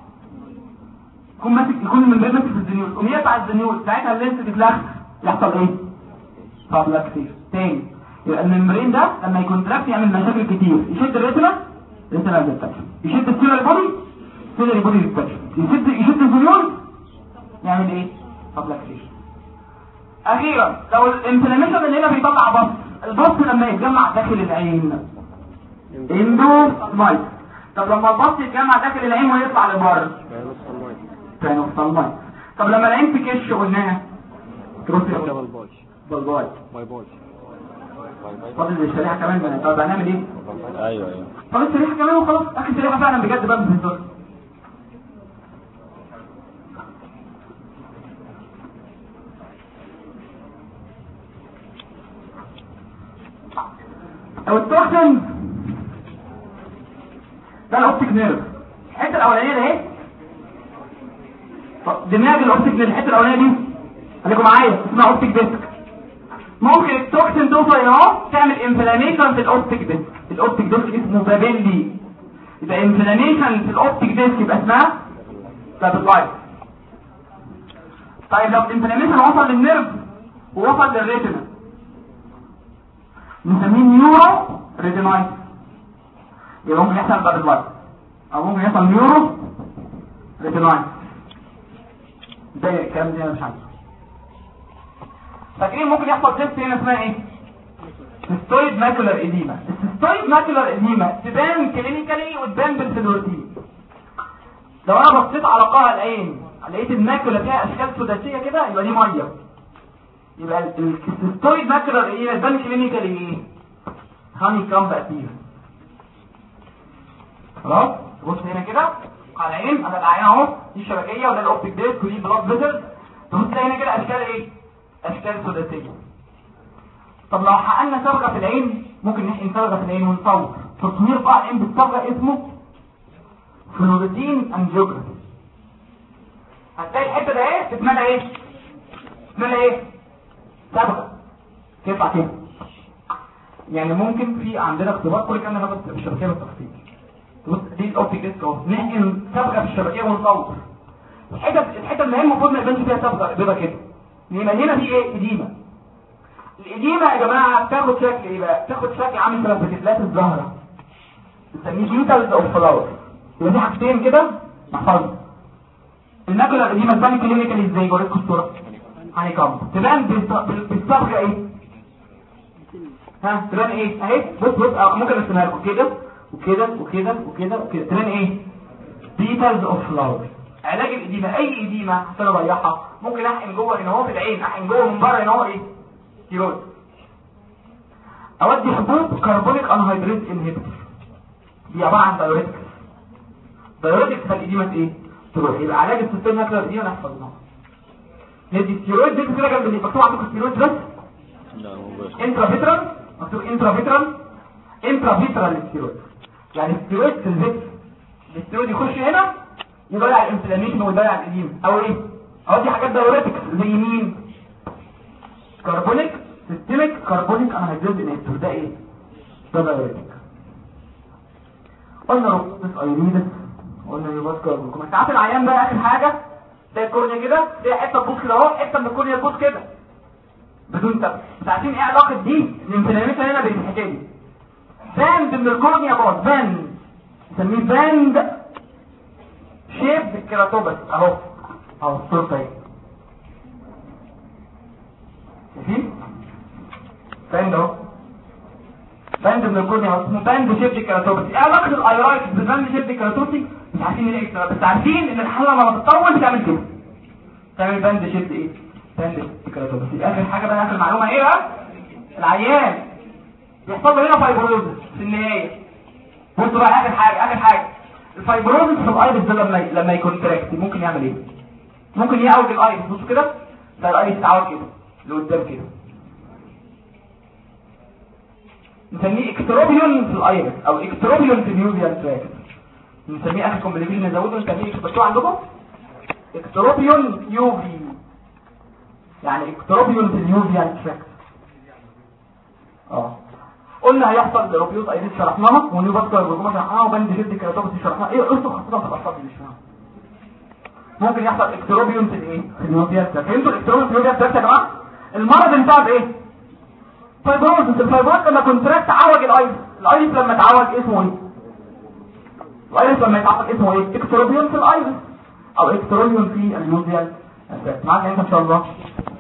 يكون الممبرين ماسك في الزنيول، قوم يقطع الزنيول، ساعتها اللينس تتلخ، يحصل ايه؟ فابلاكسيس. تاني يبقى الممبرين ده لما يكون تراكت يعمل مشاكل كتير، يشد الريتنا بالتاكشن، يشد السيلري بودي بالتاكشن، يشد الزنيول يعمل ايه؟ فابلاكسيس. اخيرا لو الانفلاميشن اللي هنا بيطلع بص، البص لما يتجمع داخل العين اندوسالمايت. طب لما البص يتجمع داخل العين ويطلع لبره ترانوفالمايت. طب لما العين تكش قلناها بالباي. فاضل الشريحه كمان بقى. طب هنعمل ايه؟ ايوه طب الشريحه كمان وخلاص. اخر شريحه فعلا بجد بقى بالظبط. لو التوكسين ده الاوبتيك نيرف، الحته الاولانيه ده اهي دماغ الاوبتيك نيرف، الحته الاولانيه دي خليكم معايا اسمها اوبتيك ديسك. ممكن التوكسين توصل اهو تعمل انفلاميشن في الاوبتيك ديسك. الاوبتيك ديسك اسمه بابيلي، يبقى انفلاميشن في الاوبتيك ديسك يبقى اسمها بابيلايت. طيب لو الانفلاميشن وصل للنيرف ووصل للريتنا نسميه نيورو ريتينايت، يبقى ممكن يحصل بابيلايت او ممكن يحصل نيورو ريتينايت. ده الكلام ده مش عارف. فاكرين ممكن يحصل تيست هنا اسمها ايه؟ سيستويد ماكولار اديما. السيستويد ماكولار اديما تبان كلينيكالي وتبان بالفلوروتين. لو انا بصيت على قاع العين لقيت الماكولا فيها اشكال سداسيه كده يبقى دي ميه. يبقى السيستويد ماكولار اديما تبان كلينيكالي ايه؟ هاني كامب ابير. خلاص بص هنا كده على العين، انا العين اهو دي شبكيه وده الاوبتيك ديسك ودي بلاد فيسل. تبص هنا كده اشكال ايه؟ اشكال سداسيه. طب لو حققنا صبغه في العين ممكن نحقن صبغه في العين ونصور تصوير قاع العين بالصبغه اسمه فلوريتين انجيوجرافي. هتلاقي الحته ده ايه؟ اسمها ايه؟ صبغه تطلع كده. يعني ممكن في عندنا اختبار كل كلام هذا في الشبكيه بالتفصيل. بص دي الاوبتيك ديسك اهو، نحقن صبغه في الشبكيه ونصور الحته اللي هي المفروض ما يبانش فيها صبغه بيضه كده. يبقى هنا في ايه؟ اديمه. الاديمه يا جماعه بتاخد شكل ايه بقى؟ بتاخد شكل عامل شبه بكتلات الزهره، بنسميه بيتلز اوف فلاور. يبقى دي حاجتين كده نحفظهم. الماكولا الاديمه تبان كلينيكالي ازاي؟ بوريكم الصوره. هاي كام تبان بالصبغه ايه؟ تبان ايه؟ اهي بص ممكن ارسمها لكم كده وكده. تبان ايه؟ بيتلز اوف فلاور. علاج الاديمه اي اديمه عشان اضيعها ممكن احقن جوه هنا اهو في العين، احقن جوه من بره هنا اهو ايه؟ ستيرويد. اودي حبوب كربونيك انهيدريت انهبيتور، دي عباره عن دايوريتكس فالاديمه ايه؟ تروح. يبقى علاج السيستم ماكلر دي نحفظها. ندي ستيرويد دي كده جنب اللي مكتوب عندكم ستيرويد بس انترافيترال، مكتوب انترافيترال ستيرويد. يعني ستيرويد في الفيتر، الستيرويد يخش هنا يضيع الانفلاميشن ويضيع الاديمه او ايه؟ اودي حاجات دايوريتكس زي مين؟ كربونيك سيستميك كربونيك انهيدريت انهبيتور. ده ايه؟ ده دايوريتك. قلنا روكس ايريدس، قلنا يباسكر بكم. انت عارف العيان بقى اخر حاجه زي الكورنيا كده، زي حته تبص كده اهو، حته من الكورنيا تبص كده بدون سبب. مش عارفين ايه علاقه دي الانفلاميشن هنا بالحكايه دي. باند من الكورنيا باظ، باند نسميه باند شيب بالكيراتوبس اهو الصوره اهي. شايفين؟ باند اهو باند من الكورنيا اسمه باند شيبد كيراتوباثي. ايه علاقه الايرايتس بالباند شيبد كيراتوباثي؟ مش عارفين ايه، بس عارفين ان الحاله لما بتطول بتعمل كده، تعمل باند شيبد ايه؟ باند شيبد كيراتوباثي. اخر حاجه بقى، اخر معلومه ايه بقى؟ العيان بيحصل له هنا فايبروزس في النهايه. بصوا بقى اخر حاجه الفايبروزس في الايرس ده لما يكونتراكت ممكن يعمل ايه؟ ممكن يعوج الايرس. بصوا كده، ده الايرس يتعوج كده لقدام كده، نسميه اكستروبيون في الايرس او اكستروبيون في اليوفيال تراكت. نسميه اخر كومبليكيشن، نزوده نسميه بتوع عندكم اكستروبيون يوفي، يعني اكستروبيون في اليوفيال تراكت. قلنا هيحصل روبيوس ايرس شرحناها، ونيو باسكولار جلوكوما شرحناها، وباند شيبد كيراتوباثي شرحناها. ايه قصه خاصه في الاطفال دي مش فاهم. ممكن يحصل اكستروبيون في الايه؟ في اليوفيال تراكت. فهمتوا الاكستروبيون في اليوفيال تراكت يا جماعه؟ المرض انتهى بايه؟ فايبروزس. الفايبروز لما كونتراكت عوج الايرس. الايرس لما اتعوج اسمه ايه؟ الايرس لما يتعوج اسمه ايه؟ اكستروبيون في الايرس او اكستروبيون في اليوفيال تراكت. معاك انت ان شاء الله.